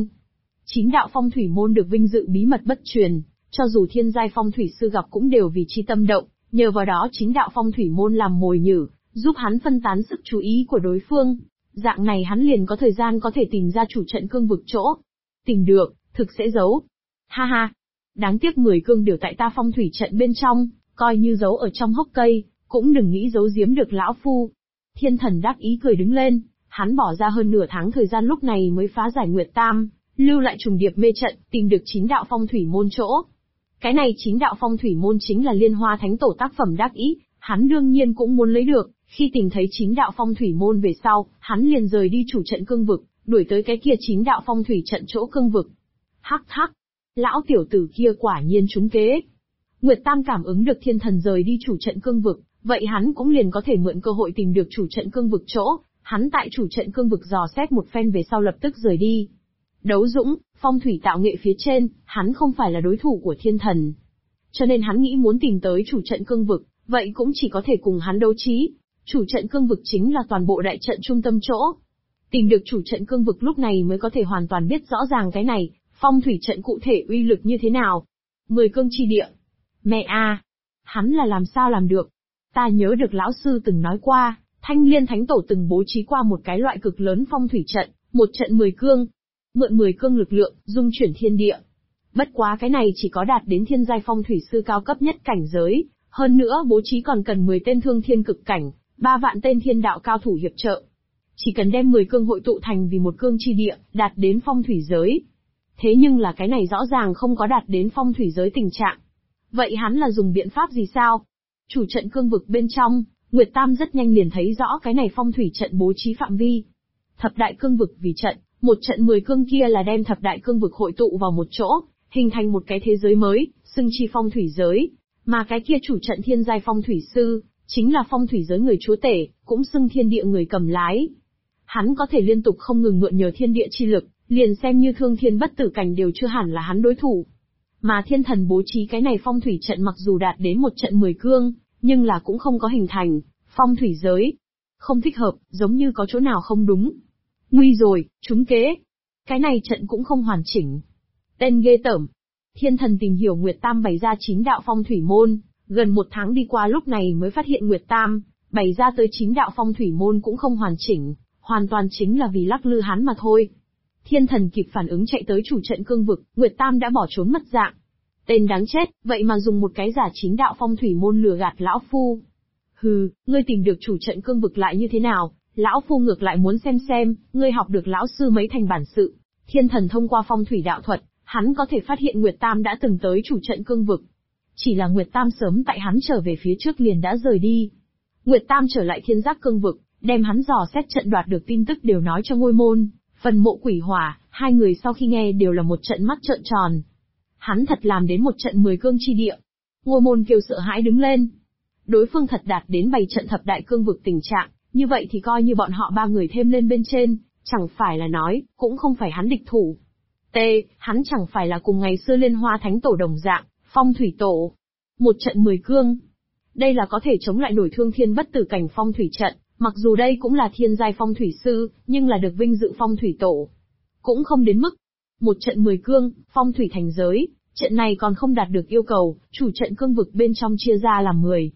9 đạo phong thủy môn được vinh dự bí mật bất truyền, cho dù thiên giai phong thủy sư gặp cũng đều vì chi tâm động, nhờ vào đó 9 đạo phong thủy môn làm mồi nhử, giúp hắn phân tán sức chú ý của đối phương. Dạng này hắn liền có thời gian có thể tìm ra chủ trận cương vực chỗ. Tìm được, thực sẽ giấu. Ha ha. Đáng tiếc 10 cương đều tại ta phong thủy trận bên trong, coi như giấu ở trong hốc cây, cũng đừng nghĩ giấu giếm được lão phu. Thiên thần đắc ý cười đứng lên, hắn bỏ ra hơn nửa tháng thời gian lúc này mới phá giải Nguyệt Tam, lưu lại trùng điệp mê trận, tìm được 9 đạo phong thủy môn chỗ. Cái này 9 đạo phong thủy môn chính là Liên Hoa Thánh Tổ tác phẩm đắc ý, hắn đương nhiên cũng muốn lấy được. Khi tìm thấy 9 đạo phong thủy môn về sau, hắn liền rời đi chủ trận cương vực, đuổi tới cái kia 9 đạo phong thủy trận chỗ cương vực. Hắc hắc, lão tiểu tử kia quả nhiên trúng kế. Nguyệt Tam cảm ứng được thiên thần rời đi chủ trận cương vực, vậy hắn cũng liền có thể mượn cơ hội tìm được chủ trận cương vực chỗ, hắn tại chủ trận cương vực dò xét một phen về sau lập tức rời đi. Đấu dũng, phong thủy tạo nghệ phía trên, hắn không phải là đối thủ của thiên thần. Cho nên hắn nghĩ muốn tìm tới chủ trận cương vực, vậy cũng chỉ có thể cùng hắn đấu trí. Chủ trận cương vực chính là toàn bộ đại trận trung tâm chỗ. Tìm được chủ trận cương vực lúc này mới có thể hoàn toàn biết rõ ràng cái này, phong thủy trận cụ thể uy lực như thế nào. 10 cương chi địa. Mẹ a, hắn là làm sao làm được? Ta nhớ được lão sư từng nói qua, Thanh Liên Thánh Tổ từng bố trí qua một cái loại cực lớn phong thủy trận, một trận 10 cương. Mượn 10 cương lực lượng, dung chuyển thiên địa. Bất quá cái này chỉ có đạt đến thiên giai phong thủy sư cao cấp nhất cảnh giới, hơn nữa bố trí còn cần 10 tên thương thiên cực cảnh, 3 vạn tên thiên đạo cao thủ hiệp trợ. Chỉ cần đem 10 cương hội tụ thành vì một cương chi địa, đạt đến phong thủy giới. Thế nhưng là cái này rõ ràng không có đạt đến phong thủy giới tình trạng. Vậy hắn là dùng biện pháp gì sao? Chủ trận cương vực bên trong, Nguyệt Tam rất nhanh liền thấy rõ cái này phong thủy trận bố trí phạm vi. Thập đại cương vực vì trận, một trận 10 cương kia là đem thập đại cương vực hội tụ vào một chỗ, hình thành một cái thế giới mới, xưng chi phong thủy giới. Mà cái kia chủ trận thiên giai phong thủy sư, chính là phong thủy giới người chúa tể, cũng xưng thiên địa người cầm lái. Hắn có thể liên tục không ngừng mượn nhờ thiên địa chi lực, liền xem như thương thiên bất tử cảnh đều chưa hẳn là hắn đối thủ. Mà thiên thần bố trí cái này phong thủy trận mặc dù đạt đến một trận 10 cương, nhưng là cũng không có hình thành phong thủy giới. Không thích hợp, giống như có chỗ nào không đúng. Nguy rồi, trúng kế. Cái này trận cũng không hoàn chỉnh. Tên ghê tởm. Thiên thần tìm hiểu Nguyệt Tam bày ra 9 đạo phong thủy môn, gần 1 tháng đi qua lúc này mới phát hiện Nguyệt Tam bày ra tới 9 đạo phong thủy môn cũng không hoàn chỉnh, hoàn toàn chính là vì lắc lư hắn mà thôi. Thiên thần kịp phản ứng chạy tới chủ trận cương vực, Nguyệt Tam đã bỏ trốn mất dạng. Tên đáng chết, vậy mà dùng một cái giả 9 đạo phong thủy môn lừa gạt lão phu. Hừ, ngươi tìm được chủ trận cương vực lại như thế nào, lão phu ngược lại muốn xem, ngươi học được lão sư mấy thành bản sự. Thiên thần thông qua phong thủy đạo thuật, hắn có thể phát hiện Nguyệt Tam đã từng tới chủ trận cương vực. Chỉ là Nguyệt Tam sớm tại hắn trở về phía trước liền đã rời đi. Nguyệt Tam trở lại thiên giác cương vực, đem hắn dò xét trận đoạt được tin tức đều nói cho Ngôi Môn, Phần Mộ Quỷ Hỏa, hai người sau khi nghe đều là một trận mắt trợn tròn. Hắn thật làm đến một trận 10 cương chi địa. Ngôi Môn kêu sợ hãi đứng lên. Đối phương thật đạt đến 7 trận thập đại cương vực tình trạng, như vậy thì coi như bọn họ 3 người thêm lên bên trên, chẳng phải là nói, cũng không phải hắn địch thủ. Hắn chẳng phải là cùng ngày xưa Liên Hoa Thánh Tổ đồng dạng, phong thủy tổ. Một trận 10 cương. Đây là có thể chống lại nổi thương thiên bất tử cảnh phong thủy trận, mặc dù đây cũng là thiên giai phong thủy sư, nhưng là được vinh dự phong thủy tổ. Cũng không đến mức. Một trận 10 cương, phong thủy thành giới, trận này còn không đạt được yêu cầu, chủ trận cương vực bên trong chia ra làm 10.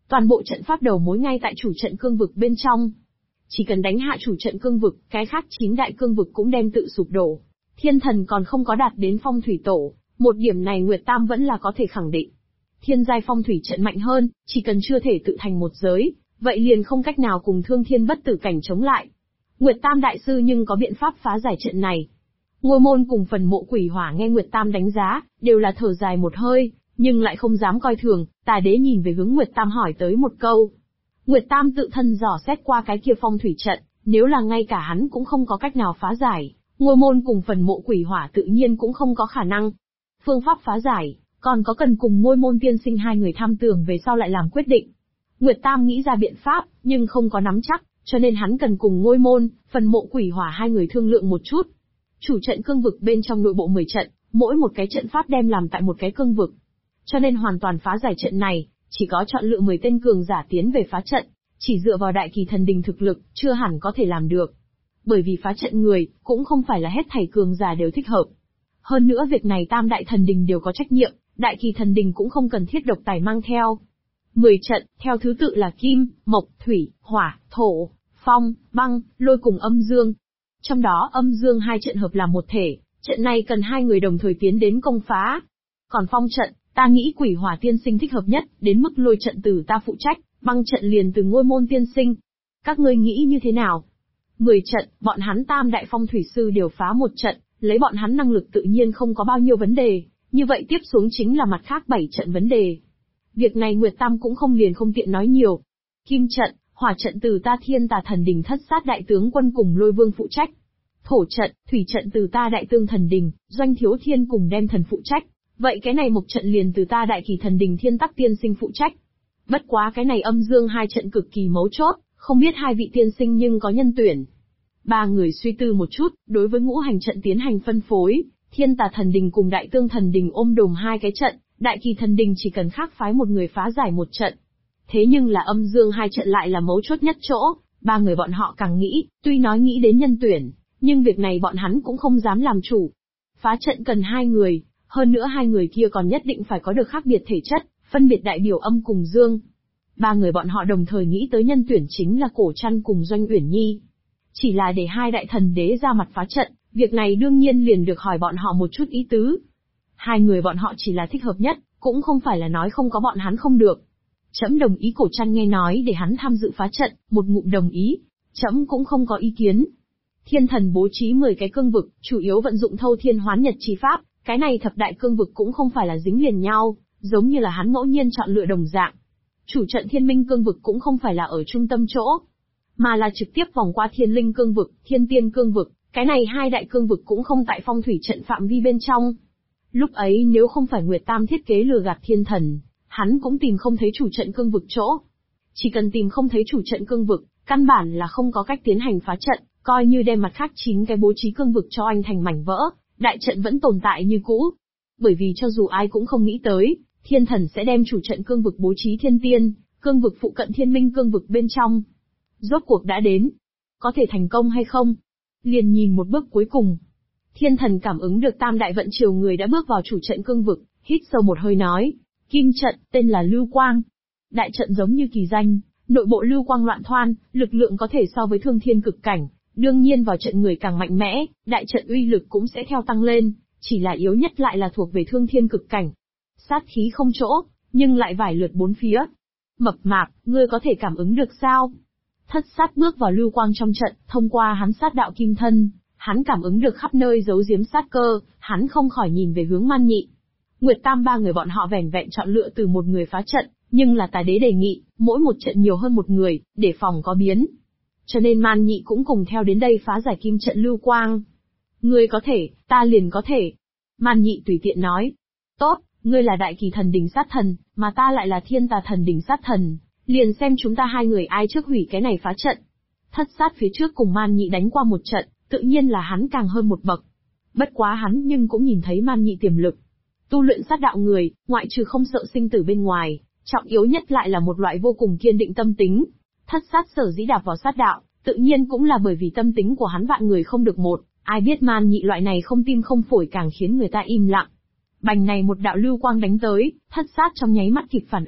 Toàn bộ trận pháp đầu mối ngay tại chủ trận cương vực bên trong. Chỉ cần đánh hạ chủ trận cương vực, cái khác 9 đại cương vực cũng đem tự sụp đổ. Thiên thần còn không có đạt đến phong thủy tổ, một điểm này Nguyệt Tam vẫn là có thể khẳng định. Thiên giai phong thủy trận mạnh hơn, chỉ cần chưa thể tự thành một giới, vậy liền không cách nào cùng thương thiên bất tử cảnh chống lại. Nguyệt Tam đại sư nhưng có biện pháp phá giải trận này. Ngôi môn cùng phần mộ quỷ hỏa nghe Nguyệt Tam đánh giá, đều là thở dài một hơi, nhưng lại không dám coi thường. Tà đế nhìn về hướng Nguyệt Tam hỏi tới một câu. Nguyệt Tam tự thân dò xét qua cái kia phong thủy trận, nếu là ngay cả hắn cũng không có cách nào phá giải, ngôi môn cùng phần mộ quỷ hỏa tự nhiên cũng không có khả năng. Phương pháp phá giải, còn có cần cùng ngôi môn tiên sinh hai người tham tưởng về sau lại làm quyết định. Nguyệt Tam nghĩ ra biện pháp, nhưng không có nắm chắc, cho nên hắn cần cùng ngôi môn, phần mộ quỷ hỏa hai người thương lượng một chút. Chủ trận cương vực bên trong nội bộ 10 trận, mỗi một cái trận pháp đem làm tại một cái cương vực. Cho nên hoàn toàn phá giải trận này, chỉ có chọn lựa 10 tên cường giả tiến về phá trận, chỉ dựa vào đại kỳ thần đình thực lực, chưa hẳn có thể làm được. Bởi vì phá trận người, cũng không phải là hết thảy cường giả đều thích hợp. Hơn nữa việc này tam đại thần đình đều có trách nhiệm, đại kỳ thần đình cũng không cần thiết độc tài mang theo. 10 trận, theo thứ tự là kim, mộc, thủy, hỏa, thổ, phong, băng, lôi cùng âm dương. Trong đó âm dương hai trận hợp làm một thể, trận này cần hai người đồng thời tiến đến công phá. Còn phong trận, ta nghĩ quỷ hỏa tiên sinh thích hợp nhất, đến mức lôi trận từ ta phụ trách, băng trận liền từ ngôi môn tiên sinh. Các ngươi nghĩ như thế nào? 10 trận, bọn hắn tam đại phong thủy sư đều phá một trận, lấy bọn hắn năng lực tự nhiên không có bao nhiêu vấn đề, như vậy tiếp xuống chính là mặt khác 7 trận vấn đề. Việc này Nguyệt Tam cũng không liền không tiện nói nhiều. Kim trận, hỏa trận từ ta thiên tà thần đình thất sát đại tướng quân cùng lôi vương phụ trách. Thổ trận, thủy trận từ ta đại tương thần đình, doanh thiếu thiên cùng đem thần phụ trách. Vậy cái này mộc trận liền từ ta đại kỳ thần đình thiên tắc tiên sinh phụ trách. Bất quá cái này âm dương hai trận cực kỳ mấu chốt, không biết hai vị tiên sinh nhưng có nhân tuyển. Ba người suy tư một chút, đối với ngũ hành trận tiến hành phân phối, thiên tà thần đình cùng đại tương thần đình ôm đồm hai cái trận, đại kỳ thần đình chỉ cần khác phái một người phá giải một trận. Thế nhưng là âm dương hai trận lại là mấu chốt nhất chỗ, ba người bọn họ càng nghĩ, tuy nói nghĩ đến nhân tuyển, nhưng việc này bọn hắn cũng không dám làm chủ. Phá trận cần hai người, hơn nữa hai người kia còn nhất định phải có được khác biệt thể chất, phân biệt đại biểu âm cùng dương. Ba người bọn họ đồng thời nghĩ tới nhân tuyển chính là Cổ Trăn cùng Doanh Uyển Nhi. Chỉ là để hai đại thần đế ra mặt phá trận, việc này đương nhiên liền được hỏi bọn họ một chút ý tứ. Hai người bọn họ chỉ là thích hợp nhất, cũng không phải là nói không có bọn hắn không được. Trẫm đồng ý. Cổ Trăn nghe nói để hắn tham dự phá trận, một ngụm đồng ý. Trẫm cũng không có ý kiến. Thiên thần bố trí 10 cái cương vực, chủ yếu vận dụng thâu thiên hoán nhật chi pháp, cái này thập đại cương vực cũng không phải là dính liền nhau, giống như là hắn ngẫu nhiên chọn lựa đồng dạng. Chủ trận thiên minh cương vực cũng không phải là ở trung tâm chỗ, mà là trực tiếp vòng qua thiên linh cương vực, thiên tiên cương vực, cái này hai đại cương vực cũng không tại phong thủy trận phạm vi bên trong. Lúc ấy nếu không phải Nguyệt Tam thiết kế lừa gạt thiên thần, hắn cũng tìm không thấy chủ trận cương vực chỗ. Chỉ cần tìm không thấy chủ trận cương vực, căn bản là không có cách tiến hành phá trận, coi như đem mặt khác 9 cái bố trí cương vực cho anh thành mảnh vỡ, đại trận vẫn tồn tại như cũ. Bởi vì cho dù ai cũng không nghĩ tới, thiên thần sẽ đem chủ trận cương vực bố trí thiên tiên, cương vực phụ cận thiên minh cương vực bên trong. Rốt cuộc đã đến. Có thể thành công hay không? Liền nhìn một bước cuối cùng. Thiên thần cảm ứng được tam đại vận triều người đã bước vào chủ trận cương vực, hít sâu một hơi nói. Kim trận, tên là Lưu Quang. Đại trận giống như kỳ danh, nội bộ lưu quang loạn thoan, lực lượng có thể so với thương thiên cực cảnh. Đương nhiên vào trận người càng mạnh mẽ, đại trận uy lực cũng sẽ theo tăng lên, chỉ là yếu nhất lại là thuộc về thương thiên cực cảnh. Sát khí không chỗ, nhưng lại vải lượt bốn phía. Mập mạp, ngươi có thể cảm ứng được sao? Thất sát bước vào lưu quang trong trận, thông qua hắn sát đạo kim thân, hắn cảm ứng được khắp nơi giấu giếm sát cơ, hắn không khỏi nhìn về hướng Man Nhị. Nguyệt Tam ba người bọn họ vẻn vẹn chọn lựa từ một người phá trận, nhưng là Tà Đế đề nghị, mỗi một trận nhiều hơn một người, để phòng có biến. Cho nên Man Nhị cũng cùng theo đến đây phá giải kim trận lưu quang. Ngươi có thể, ta liền có thể. Man Nhị tùy tiện nói. Tốt, ngươi là đại kỳ thần đình sát thần, mà ta lại là thiên tà thần đình sát thần, liền xem chúng ta hai người ai trước hủy cái này phá trận. Thất sát phía trước cùng Man Nhị đánh qua một trận, tự nhiên là hắn càng hơn một bậc. Bất quá hắn nhưng cũng nhìn thấy Man Nhị tiềm lực. Tu luyện sát đạo người, ngoại trừ không sợ sinh tử bên ngoài, trọng yếu nhất lại là một loại vô cùng kiên định tâm tính. Thất sát sở dĩ đạp vào sát đạo, tự nhiên cũng là bởi vì tâm tính của hắn vạn người không được một, ai biết Man Nhị loại này không tim không phổi càng khiến người ta im lặng. Bành này một đạo lưu quang đánh tới, thất sát trong nháy mắt kịp phản ứng,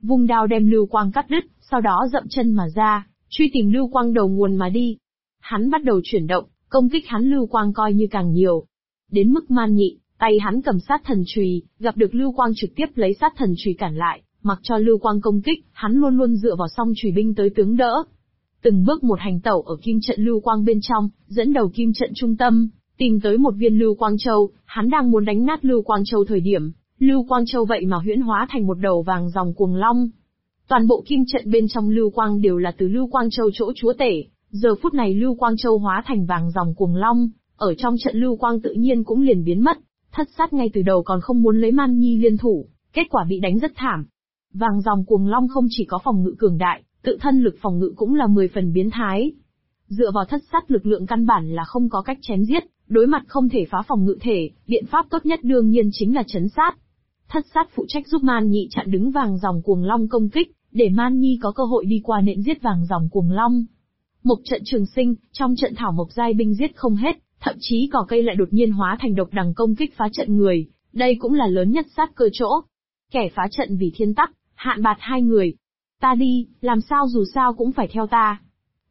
vung đao đem lưu quang cắt đứt, sau đó dậm chân mà ra, truy tìm lưu quang đầu nguồn mà đi. Hắn bắt đầu chuyển động, công kích hắn lưu quang coi như càng nhiều. Đến mức Man Nhị, tay hắn cầm sát thần chùy, gặp được lưu quang trực tiếp lấy sát thần chùy cản lại, mặc cho lưu quang công kích, hắn luôn luôn dựa vào song chùy binh tới tướng đỡ. Từng bước một hành tẩu ở kim trận lưu quang bên trong, dẫn đầu kim trận trung tâm, tìm tới một viên lưu quang châu, hắn đang muốn đánh nát lưu quang châu thời điểm, lưu quang châu vậy mà huyễn hóa thành một đầu vàng ròng cuồng long. Toàn bộ kim trận bên trong lưu quang đều là từ lưu quang châu chỗ chúa tể, giờ phút này lưu quang châu hóa thành vàng ròng cuồng long, ở trong trận lưu quang tự nhiên cũng liền biến mất. Thất sát ngay từ đầu còn không muốn lấy Man Nhi liên thủ, kết quả bị đánh rất thảm. Vàng ròng cuồng long không chỉ có phòng ngự cường đại, tự thân lực phòng ngự cũng là 10 phần biến thái. Dựa vào thất sát lực lượng căn bản là không có cách chém giết, đối mặt không thể phá phòng ngự thể, biện pháp tốt nhất đương nhiên chính là trấn sát. Thất sát phụ trách giúp Man Nhi chặn đứng vàng ròng cuồng long công kích, để Man Nhi có cơ hội đi qua nện giết vàng ròng cuồng long. Một trận trường sinh, trong trận thảo mộc giai binh giết không hết, thậm chí cỏ cây lại đột nhiên hóa thành độc đằng công kích phá trận người, đây cũng là lớn nhất sát cơ chỗ. Kẻ phá trận vì Thiên Tắc, Hạn Bạt hai người. Ta đi, làm sao dù sao cũng phải theo ta.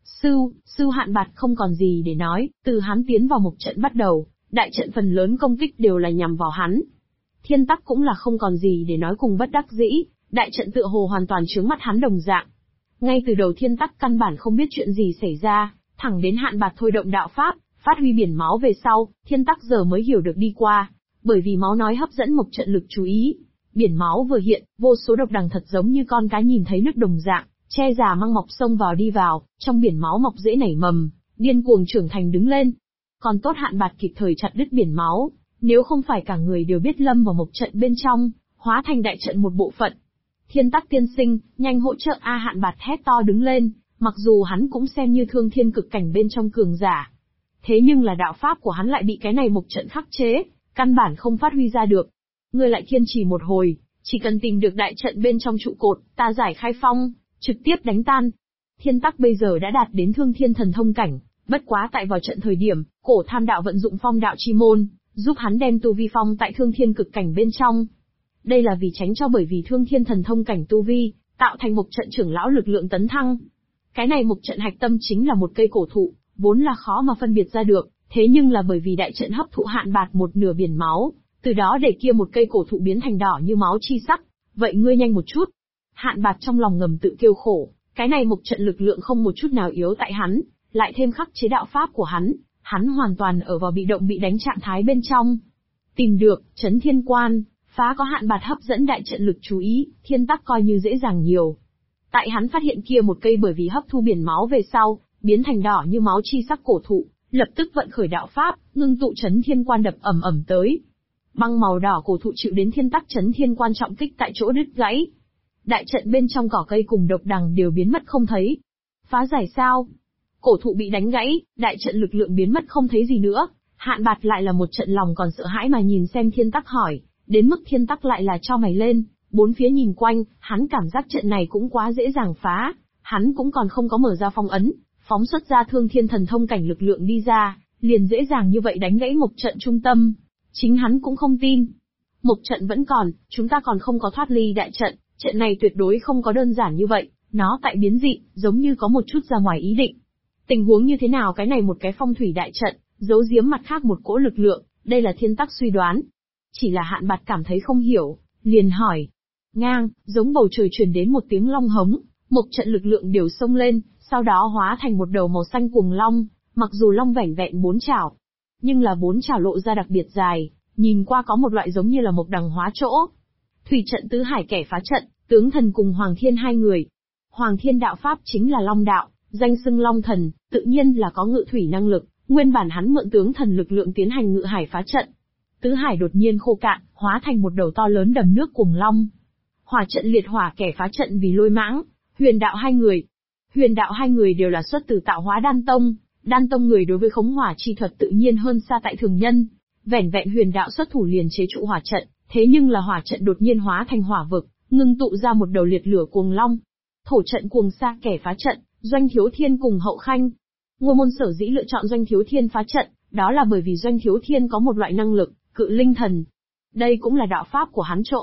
Sư Hạn Bạt không còn gì để nói, từ hắn tiến vào một trận bắt đầu, đại trận phần lớn công kích đều là nhằm vào hắn. Thiên Tắc cũng là không còn gì để nói cùng bất đắc dĩ, đại trận tựa hồ hoàn toàn chướng mắt hắn đồng dạng. Ngay từ đầu Thiên Tắc căn bản không biết chuyện gì xảy ra, thẳng đến Hạn Bạt thôi động đạo pháp, phát huy biển máu về sau, Thiên Tắc giờ mới hiểu được đi qua, bởi vì máu nói hấp dẫn một trận lực chú ý. Biển máu vừa hiện, vô số độc đằng thật giống như con cá nhìn thấy nước đồng dạng, che già mang mọc xông vào đi vào, trong biển máu mọc rễ nảy mầm, điên cuồng trưởng thành đứng lên. Còn tốt Hạn Bạt kịp thời chặt đứt biển máu, nếu không phải cả người đều biết lâm vào một trận bên trong, hóa thành đại trận một bộ phận. Thiên Tắc tiên sinh, nhanh hỗ trợ a! Hạn Bạt hét to đứng lên, mặc dù hắn cũng xem như thương thiên cực cảnh bên trong cường giả. Thế nhưng là đạo pháp của hắn lại bị cái này một trận khắc chế, căn bản không phát huy ra được. Ngươi lại kiên trì một hồi, chỉ cần tìm được đại trận bên trong trụ cột, ta giải khai phong, trực tiếp đánh tan. Thiên Tắc bây giờ đã đạt đến thương thiên thần thông cảnh, bất quá tại vào trận thời điểm, Cổ Tham đạo vận dụng phong đạo chi môn, giúp hắn đem tu vi phong tại thương thiên cực cảnh bên trong. Đây là vì tránh cho bởi vì thương thiên thần thông cảnh tu vi, tạo thành một trận trưởng lão lực lượng tấn thăng. Cái này một trận hạch tâm chính là một cây cổ thụ, vốn là khó mà phân biệt ra được, thế nhưng là bởi vì đại trận hấp thụ Hạn Bạt một nửa biển máu, từ đó để kia một cây cổ thụ biến thành đỏ như máu chi sắc. Vậy ngươi nhanh một chút. Hạn Bạt trong lòng ngầm tự kêu khổ, cái này một trận lực lượng không một chút nào yếu tại hắn, lại thêm khắc chế đạo pháp của hắn hoàn toàn ở vào bị động bị đánh trạng thái bên trong. Tìm được, Chấn Thiên Quan, phá có Hạn Bạt hấp dẫn đại trận lực chú ý, Thiên Tắc coi như dễ dàng nhiều. Tại hắn phát hiện kia một cây bởi vì hấp thu biển máu về sau, biến thành đỏ như máu chi sắc cổ thụ, lập tức vận khởi đạo pháp, ngưng tụ Chấn Thiên Quan đập ầm ầm tới. Băng màu đỏ cổ thụ chịu đến Thiên Tắc Chấn Thiên Quan trọng kích tại chỗ đứt gãy. Đại trận bên trong cỏ cây cùng độc đằng đều biến mất không thấy. Phá giải sao? Cổ thụ bị đánh gãy, đại trận lực lượng biến mất không thấy gì nữa. Hạn Bạt lại là một trận lòng còn sợ hãi mà nhìn xem Thiên Tắc hỏi, đến mức Thiên Tắc lại là cho mày lên, bốn phía nhìn quanh, hắn cảm giác trận này cũng quá dễ dàng phá, hắn cũng còn không có mở ra phong ấn, phóng xuất ra thương thiên thần thông cảnh lực lượng đi ra, liền dễ dàng như vậy đánh gãy một trận trung tâm. Chính hắn cũng không tin. Một trận vẫn còn, chúng ta còn không có thoát ly đại trận, trận này tuyệt đối không có đơn giản như vậy, nó tại biến dị, giống như có một chút ra ngoài ý định. Tình huống như thế nào cái này một cái phong thủy đại trận, giấu giếm mặt khác một cỗ lực lượng, đây là Thiên Tắc suy đoán. Chỉ là Hạn Bạt cảm thấy không hiểu, liền hỏi. Ngang, giống bầu trời truyền đến một tiếng long hống, một trận lực lượng đều xông lên, sau đó hóa thành một đầu màu xanh cuồng long, mặc dù long vẻn vẹn 4 chảo, nhưng là 4 chảo lộ ra đặc biệt dài, nhìn qua có một loại giống như là một đằng hóa chỗ. Thủy trận tứ hải kẻ phá trận, tướng thần cùng Hoàng Thiên hai người. Hoàng Thiên đạo pháp chính là long đạo, danh xưng long thần, tự nhiên là có ngự thủy năng lực, nguyên bản hắn mượn tướng thần lực lượng tiến hành ngự hải phá trận. Tứ hải đột nhiên khô cạn, hóa thành một đầu to lớn đầm nước cuồng long. Hỏa trận liệt hỏa kẻ phá trận vì Lôi Mãng, Huyền đạo hai người. Huyền đạo hai người đều là xuất từ Tạo Hóa Đan Tông, Đan Tông người đối với khống hỏa chi thuật tự nhiên hơn xa tại thường nhân. Vẻn vẹn Huyền đạo xuất thủ liền chế trụ hỏa trận, thế nhưng là hỏa trận đột nhiên hóa thành hỏa vực, ngưng tụ ra một đầu liệt lửa cuồng long. Thổ trận cuồng sa kẻ phá trận, Doanh Thiếu Thiên cùng Hậu Khanh. Ngô Môn sở dĩ lựa chọn Doanh Thiếu Thiên phá trận, đó là bởi vì Doanh Thiếu Thiên có một loại năng lực, cự linh thần. Đây cũng là đạo pháp của hắn chỗ,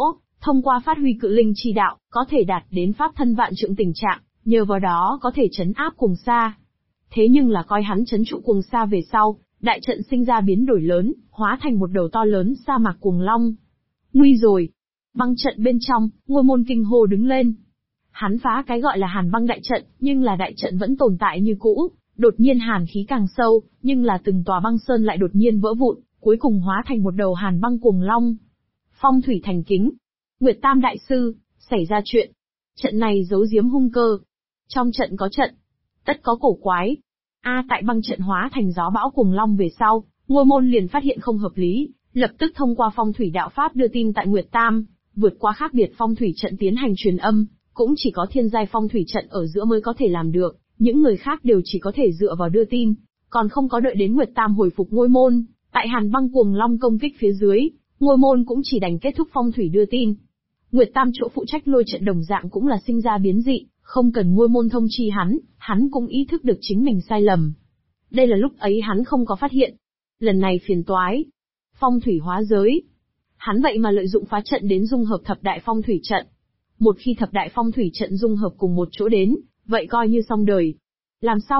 Thông qua phát huy cự linh chi đạo, có thể đạt đến pháp thân vạn trượng tình trạng, nhờ vào đó có thể trấn áp cuồng sa. Thế nhưng là coi hắn trấn trụ cuồng sa về sau, đại trận sinh ra biến đổi lớn, hóa thành một đầu to lớn sa mạc cuồng long. Nguy rồi! Băng trận bên trong, Ngôi Môn kinh hô đứng lên. Hắn phá cái gọi là hàn băng đại trận, nhưng là đại trận vẫn tồn tại như cũ, đột nhiên hàn khí càng sâu, nhưng là từng tòa băng sơn lại đột nhiên vỡ vụn, cuối cùng hóa thành một đầu hàn băng cuồng long. Phong thủy thành kính. Nguyệt Tam đại sư, xảy ra chuyện. Trận này giấu giếm hung cơ. Trong trận có trận, tất có cổ quái. Tại băng trận hóa thành gió bão cuồng long về sau, Ngôi Môn liền phát hiện không hợp lý, lập tức thông qua phong thủy đạo pháp đưa tin tại Nguyệt Tam, vượt qua khác biệt phong thủy trận tiến hành truyền âm, cũng chỉ có thiên giai phong thủy trận ở giữa mới có thể làm được, những người khác đều chỉ có thể dựa vào đưa tin, còn không có đợi đến Nguyệt Tam hồi phục Ngôi Môn, tại hàn băng cuồng long công kích phía dưới, Ngôi Môn cũng chỉ đành kết thúc phong thủy đưa tin. Nguyệt Tam chỗ phụ trách lôi trận đồng dạng cũng là sinh ra biến dị, không cần Ngôi Môn thông chi hắn cũng ý thức được chính mình sai lầm. Đây là lúc ấy hắn không có phát hiện. Lần này phiền toái. Phong thủy hóa giới. Hắn vậy mà lợi dụng phá trận đến dung hợp thập đại phong thủy trận. Một khi thập đại phong thủy trận dung hợp cùng một chỗ đến, vậy coi như xong đời. Làm sao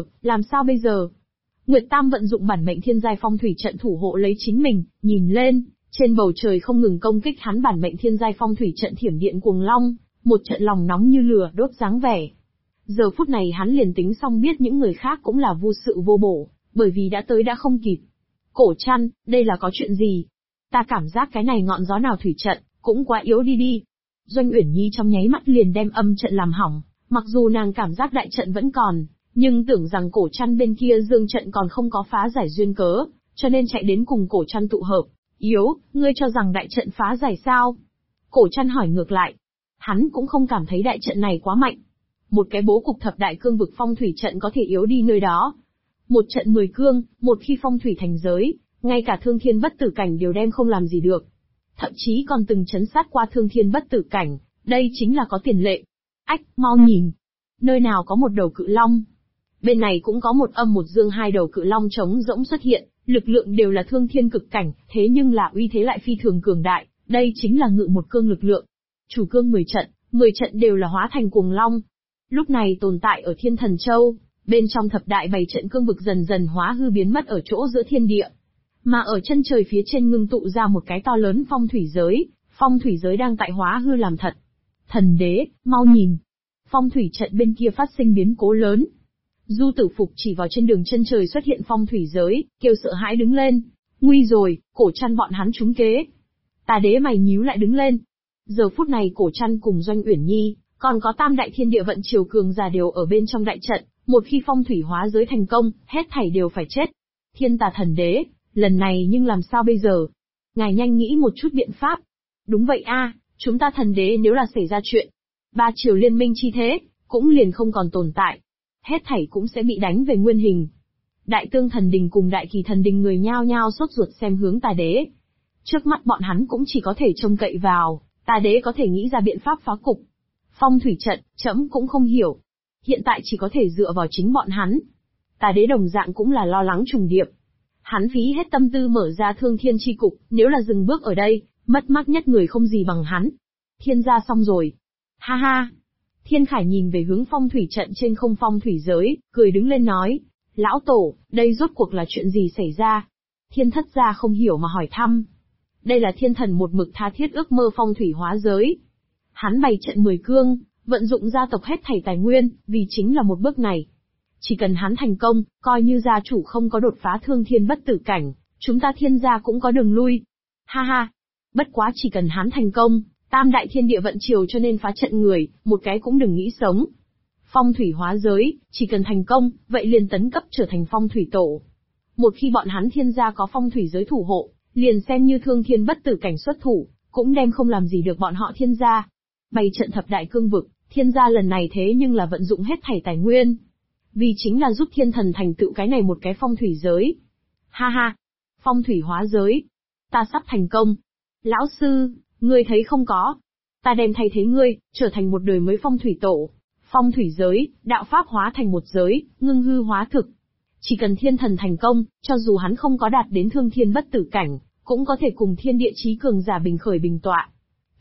bây giờ? Nguyệt Tam vận dụng bản mệnh thiên giai phong thủy trận thủ hộ lấy chính mình, nhìn lên, trên bầu trời không ngừng công kích hắn bản mệnh thiên giai phong thủy trận thiểm điện cuồng long, một trận lòng nóng như lửa đốt dáng vẻ. Giờ phút này hắn liền tính xong biết những người khác cũng là vô sự vô bổ, bởi vì đã tới đã không kịp. Cổ Trăn, đây là có chuyện gì? Ta cảm giác cái này ngọn gió nào thủy trận, cũng quá yếu đi. Doanh Uyển Nhi trong nháy mắt liền đem âm trận làm hỏng, mặc dù nàng cảm giác đại trận vẫn còn, nhưng tưởng rằng Cổ Trăn bên kia dương trận còn không có phá giải duyên cớ, cho nên chạy đến cùng Cổ Trăn tụ hợp. Yếu, ngươi cho rằng đại trận phá giải sao? Cổ Trăn hỏi ngược lại. Hắn cũng không cảm thấy đại trận này quá mạnh. Một cái bố cục thập đại cương vực phong thủy trận có thể yếu đi nơi đó. Một trận 10 cương, một khi phong thủy thành giới, ngay cả thương thiên bất tử cảnh đều đem không làm gì được. Thậm chí còn từng chấn sát qua thương thiên bất tử cảnh, đây chính là có tiền lệ. Ách, mau nhìn. Nơi nào có một đầu cự long. Bên này cũng có một âm một dương hai đầu cự long trống rỗng xuất hiện, lực lượng đều là thương thiên cực cảnh, thế nhưng là uy thế lại phi thường cường đại, đây chính là ngự một cương lực lượng. Chủ cương 10 trận đều là hóa thành cuồng long. Lúc này tồn tại ở Thiên Thần Châu, bên trong thập đại 7 trận cương vực dần dần hóa hư biến mất ở chỗ giữa thiên địa. Mà ở chân trời phía trên ngưng tụ ra một cái to lớn phong thủy giới đang tại hóa hư làm thật. Thần đế, mau nhìn. Phong thủy trận bên kia phát sinh biến cố lớn. Du Tử Phục chỉ vào trên đường chân trời xuất hiện phong thủy giới, kêu sợ hãi đứng lên. Nguy rồi, Cổ Trăn bọn hắn trúng kế. Tà đế mày nhíu lại đứng lên. Giờ phút này Cổ Trăn cùng Doanh Uyển Nhi, còn có tam đại thiên địa vận triều cường giả đều ở bên trong đại trận, một khi phong thủy hóa giới thành công, hết thảy đều phải chết. Thiên Tà Thần Đế, lần này nhưng làm sao bây giờ? Ngài nhanh nghĩ một chút biện pháp. Đúng vậy chúng ta thần đế nếu là xảy ra chuyện, 3 triều liên minh chi thế, cũng liền không còn tồn tại. Hết thảy cũng sẽ bị đánh về nguyên hình. Đại Tương Thần Đình cùng Đại Kỳ Thần Đình người nhao nhao sốt ruột xem hướng Tà đế. Trước mắt bọn hắn cũng chỉ có thể trông cậy vào, Tà đế có thể nghĩ ra biện pháp phá cục. Phong thủy trận, trẫm cũng không hiểu. Hiện tại chỉ có thể dựa vào chính bọn hắn. Tà đế đồng dạng cũng là lo lắng trùng điệp. Hắn phí hết tâm tư mở ra thương thiên chi cục, nếu là dừng bước ở đây, mất mát nhất người không gì bằng hắn. Thiên gia xong rồi. Ha ha. Thiên Khải nhìn về hướng phong thủy trận trên không phong thủy giới, cười đứng lên nói. Lão Tổ, đây rốt cuộc là chuyện gì xảy ra? Thiên Thất gia không hiểu mà hỏi thăm. Đây là thiên thần một mực tha thiết ước mơ phong thủy hóa giới. Hắn bày trận 10 cương, vận dụng gia tộc hết thảy tài nguyên, vì chính là một bước này. Chỉ cần hắn thành công, coi như gia chủ không có đột phá thương thiên bất tử cảnh, chúng ta thiên gia cũng có đường lui. Ha ha. Bất quá chỉ cần hắn thành công, tam đại thiên địa vận triều cho nên phá trận người, một cái cũng đừng nghĩ sống. Phong thủy hóa giới, chỉ cần thành công, vậy liền tấn cấp trở thành phong thủy tổ. Một khi bọn hắn thiên gia có phong thủy giới thủ hộ, liền xem như thương thiên bất tử cảnh xuất thủ, cũng đem không làm gì được bọn họ thiên gia. Bày trận thập đại cương vực, thiên gia lần này thế nhưng là vận dụng hết thảy tài nguyên. Vì chính là giúp thiên thần thành tựu cái này một cái phong thủy giới. Ha ha! Phong thủy hóa giới. Ta sắp thành công. Lão sư, ngươi thấy không có? Ta đem thay thế ngươi, trở thành một đời mới phong thủy tổ. Phong thủy giới, đạo pháp hóa thành một giới, ngưng hư hóa thực. Chỉ cần thiên thần thành công, cho dù hắn không có đạt đến thương thiên bất tử cảnh, cũng có thể cùng thiên địa chí cường giả bình khởi bình tọa.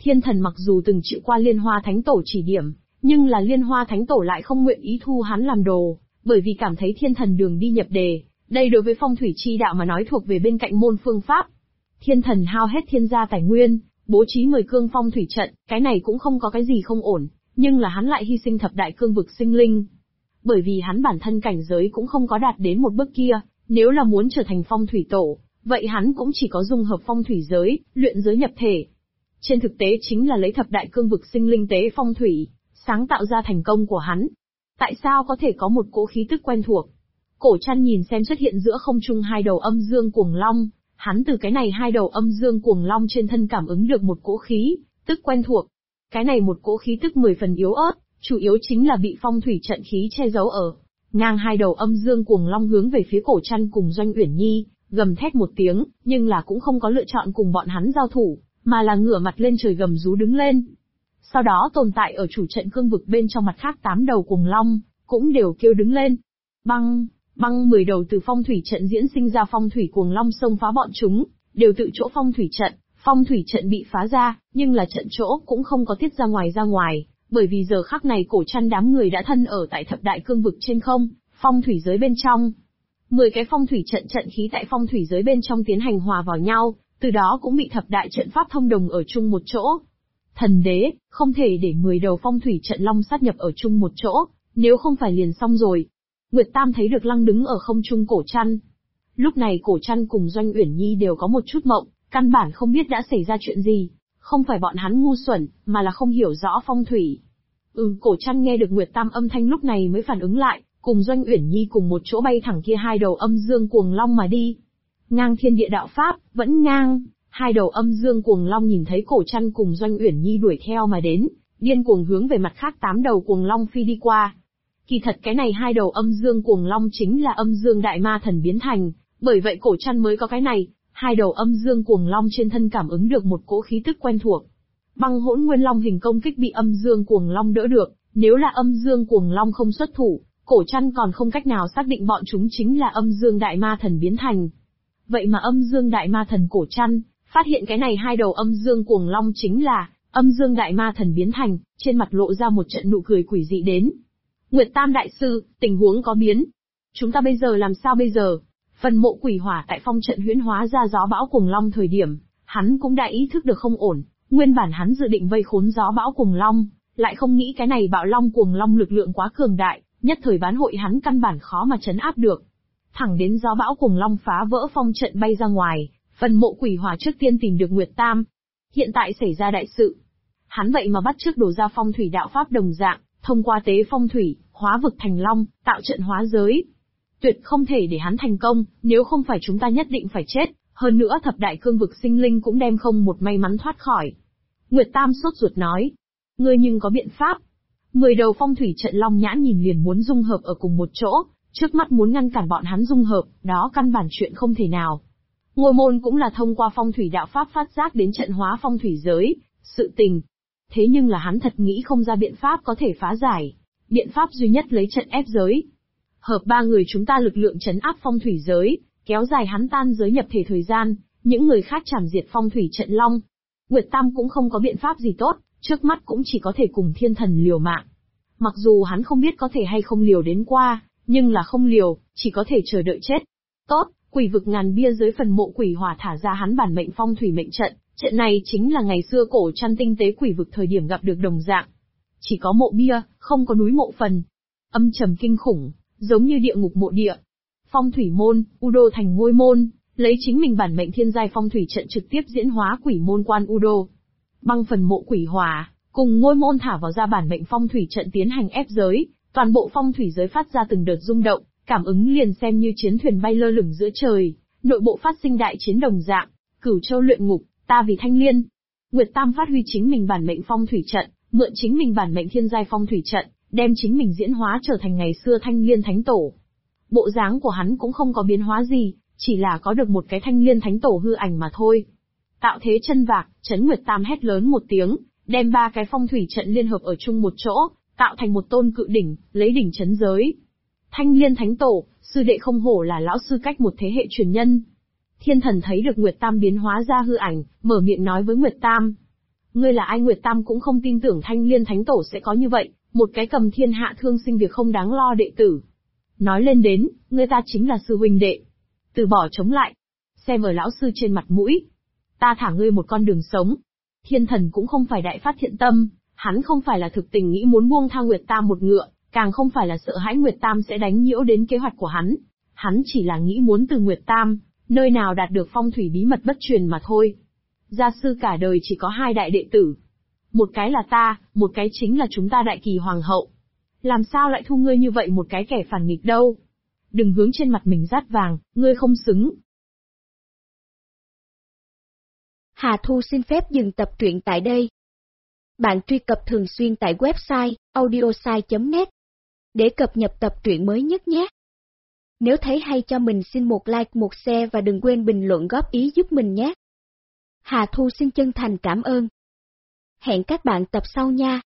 Thiên thần mặc dù từng chịu qua Liên Hoa Thánh Tổ chỉ điểm, nhưng là Liên Hoa Thánh Tổ lại không nguyện ý thu hắn làm đồ, bởi vì cảm thấy thiên thần đường đi nhập đề, đây đối với phong thủy chi đạo mà nói thuộc về bên cạnh môn phương pháp. Thiên thần hao hết thiên gia tài nguyên, bố trí 10 cương phong thủy trận, cái này cũng không có cái gì không ổn, nhưng là hắn lại hy sinh thập đại cương vực sinh linh. Bởi vì hắn bản thân cảnh giới cũng không có đạt đến một bước kia, nếu là muốn trở thành phong thủy tổ, vậy hắn cũng chỉ có dung hợp phong thủy giới, luyện giới nhập thể. Trên thực tế chính là lấy thập đại cương vực sinh linh tế phong thủy, sáng tạo ra thành công của hắn. Tại sao có thể có một cỗ khí tức quen thuộc? Cổ Trăn nhìn xem xuất hiện giữa không trung hai đầu âm dương cuồng long, hắn từ cái này hai đầu âm dương cuồng long trên thân cảm ứng được một cỗ khí tức quen thuộc. Cái này một cỗ khí tức 10 phần yếu ớt, chủ yếu chính là bị phong thủy trận khí che giấu ở. Ngang hai đầu âm dương cuồng long hướng về phía Cổ Trăn cùng Doanh Uyển Nhi, gầm thét một tiếng, nhưng là cũng không có lựa chọn cùng bọn hắn giao thủ, mà là ngửa mặt lên trời gầm rú đứng lên. Sau đó tồn tại ở chủ trận cương vực bên trong mặt khác 8 đầu cuồng long, cũng đều kêu đứng lên. Băng, băng 10 đầu từ phong thủy trận diễn sinh ra phong thủy cuồng long xông phá bọn chúng, đều tự chỗ phong thủy trận bị phá ra, nhưng là trận chỗ cũng không có tiết ra ngoài, bởi vì giờ khắc này Cổ Trăn đám người đã thân ở tại thập đại cương vực trên không, phong thủy giới bên trong. 10 cái phong thủy trận trận khí tại phong thủy giới bên trong tiến hành hòa vào nhau, từ đó cũng bị thập đại trận pháp thông đồng ở chung một chỗ. Thần đế, không thể để 10 đầu phong thủy trận long sát nhập ở chung một chỗ, nếu không phải liền xong rồi. Nguyệt Tam thấy được lăng đứng ở không trung Cổ Trăn. Lúc này Cổ Trăn cùng Doanh Uyển Nhi đều có một chút mộng, căn bản không biết đã xảy ra chuyện gì. Không phải bọn hắn ngu xuẩn, mà là không hiểu rõ phong thủy. Cổ Trăn nghe được Nguyệt Tam âm thanh lúc này mới phản ứng lại, cùng Doanh Uyển Nhi cùng một chỗ bay thẳng kia hai đầu âm dương cuồng long mà đi. Ngang thiên địa đạo pháp, vẫn ngang. Hai đầu âm dương cuồng long nhìn thấy Cổ Trăn cùng Doanh Uyển Nhi đuổi theo mà đến, điên cuồng hướng về mặt khác 8 đầu cuồng long phi đi qua. Kỳ thật cái này hai đầu âm dương cuồng long chính là âm dương đại ma thần biến thành, bởi vậy Cổ Trăn mới có cái này, hai đầu âm dương cuồng long trên thân cảm ứng được một cỗ khí tức quen thuộc. Băng Hỗn Nguyên Long hình công kích bị âm dương cuồng long đỡ được, nếu là âm dương cuồng long không xuất thủ, Cổ Trăn còn không cách nào xác định bọn chúng chính là âm dương đại ma thần biến thành. Vậy mà âm dương đại ma thần Cổ Trăn phát hiện cái này hai đầu âm dương cuồng long chính là âm dương đại ma thần biến thành, trên mặt lộ ra một trận nụ cười quỷ dị đến. Nguyệt Tam đại sư, tình huống có biến. Chúng ta bây giờ làm sao bây giờ? Phần Mộ Quỷ Hỏa tại phong trận huyễn hóa ra gió bão cuồng long thời điểm, hắn cũng đã ý thức được không ổn, nguyên bản hắn dự định vây khốn gió bão cuồng long, lại không nghĩ cái này bạo long cuồng long lực lượng quá cường đại, nhất thời bán hội hắn căn bản khó mà trấn áp được. Thẳng đến gió bão cuồng long phá vỡ phong trận bay ra ngoài, Phần Mộ Quỷ Hỏa trước tiên tìm được Nguyệt Tam. Hiện tại xảy ra đại sự. Hắn vậy mà bắt chước đổ ra phong thủy đạo pháp đồng dạng, thông qua tế phong thủy, hóa vực thành long, tạo trận hóa giới. Tuyệt không thể để hắn thành công, nếu không phải chúng ta nhất định phải chết, hơn nữa thập đại cương vực sinh linh cũng đem không một may mắn thoát khỏi. Nguyệt Tam sốt ruột nói. Ngươi nhưng có biện pháp. 10 đầu phong thủy trận long nhãn nhìn liền muốn dung hợp ở cùng một chỗ, trước mắt muốn ngăn cản bọn hắn dung hợp, đó căn bản chuyện không thể nào. Ngôi môn cũng là thông qua phong thủy đạo pháp phát giác đến trận hóa phong thủy giới, sự tình. Thế nhưng là hắn thật nghĩ không ra biện pháp có thể phá giải. Biện pháp duy nhất lấy trận ép giới. Hợp 3 người chúng ta lực lượng trấn áp phong thủy giới, kéo dài hắn tan giới nhập thể thời gian, những người khác chảm diệt phong thủy trận long. Nguyệt Tam cũng không có biện pháp gì tốt, trước mắt cũng chỉ có thể cùng thiên thần liều mạng. Mặc dù hắn không biết có thể hay không liều đến qua, nhưng là không liều, chỉ có thể chờ đợi chết. Tốt, quỷ vực ngàn bia dưới Phần Mộ Quỷ Hỏa thả ra hắn bản mệnh phong thủy mệnh trận, trận này chính là ngày xưa Cổ Trăn tinh tế quỷ vực thời điểm gặp được đồng dạng. Chỉ có mộ bia, không có núi mộ phần. Âm trầm kinh khủng, giống như địa ngục mộ địa. Phong thủy môn, Udo thành ngôi môn, lấy chính mình bản mệnh thiên giai phong thủy trận trực tiếp diễn hóa quỷ môn quan Udo. Băng Phần Mộ Quỷ Hỏa, cùng ngôi môn thả vào ra bản mệnh phong thủy trận tiến hành ép giới, toàn bộ phong thủy giới phát ra từng đợt rung động, cảm ứng liền xem như chiến thuyền bay lơ lửng giữa trời, nội bộ phát sinh đại chiến đồng dạng, Cửu Châu luyện ngục, ta vì Thanh Liên. Nguyệt Tam phát huy chính mình bản mệnh phong thủy trận, mượn chính mình bản mệnh thiên giai phong thủy trận, đem chính mình diễn hóa trở thành ngày xưa Thanh Liên Thánh Tổ. Bộ dáng của hắn cũng không có biến hóa gì, chỉ là có được một cái Thanh Liên Thánh Tổ hư ảnh mà thôi. Tạo thế chân vạc, Trấn Nguyệt Tam hét lớn một tiếng, đem 3 cái phong thủy trận liên hợp ở chung một chỗ, tạo thành một tôn cự đỉnh, lấy đỉnh trấn giới. Thanh Liên Thánh Tổ, sư đệ không hổ là lão sư cách một thế hệ truyền nhân. Thiên thần thấy được Nguyệt Tam biến hóa ra hư ảnh, mở miệng nói với Nguyệt Tam. Ngươi là ai? Nguyệt Tam cũng không tin tưởng Thanh Liên Thánh Tổ sẽ có như vậy, một cái cầm thiên hạ thương sinh việc không đáng lo đệ tử. Nói lên đến, ngươi ta chính là sư huynh đệ. Từ bỏ chống lại. Xem ở lão sư trên mặt mũi. Ta thả ngươi một con đường sống. Thiên Thần cũng không phải đại phát thiện tâm, hắn không phải là thực tình nghĩ muốn buông tha Nguyệt Tam một ngựa, càng không phải là sợ hãi Nguyệt Tam sẽ đánh nhiễu đến kế hoạch của hắn. Hắn chỉ là nghĩ muốn từ Nguyệt Tam, nơi nào đạt được phong thủy bí mật bất truyền mà thôi. Gia sư cả đời chỉ có 2 đại đệ tử. Một cái là ta, một cái chính là chúng ta Đại Kỳ Hoàng hậu. Làm sao lại thu ngươi như vậy một cái kẻ phản nghịch đâu? Đừng hướng trên mặt mình rát vàng, ngươi không xứng.
Hà Thu xin phép dừng tập truyện tại đây. Bạn truy cập thường xuyên tại website audiosai.net để cập nhật tập truyện mới nhất nhé. Nếu thấy hay cho mình xin một like, một share và đừng quên bình luận góp ý giúp mình nhé. Hà Thu xin chân thành cảm ơn. Hẹn các bạn tập sau nha.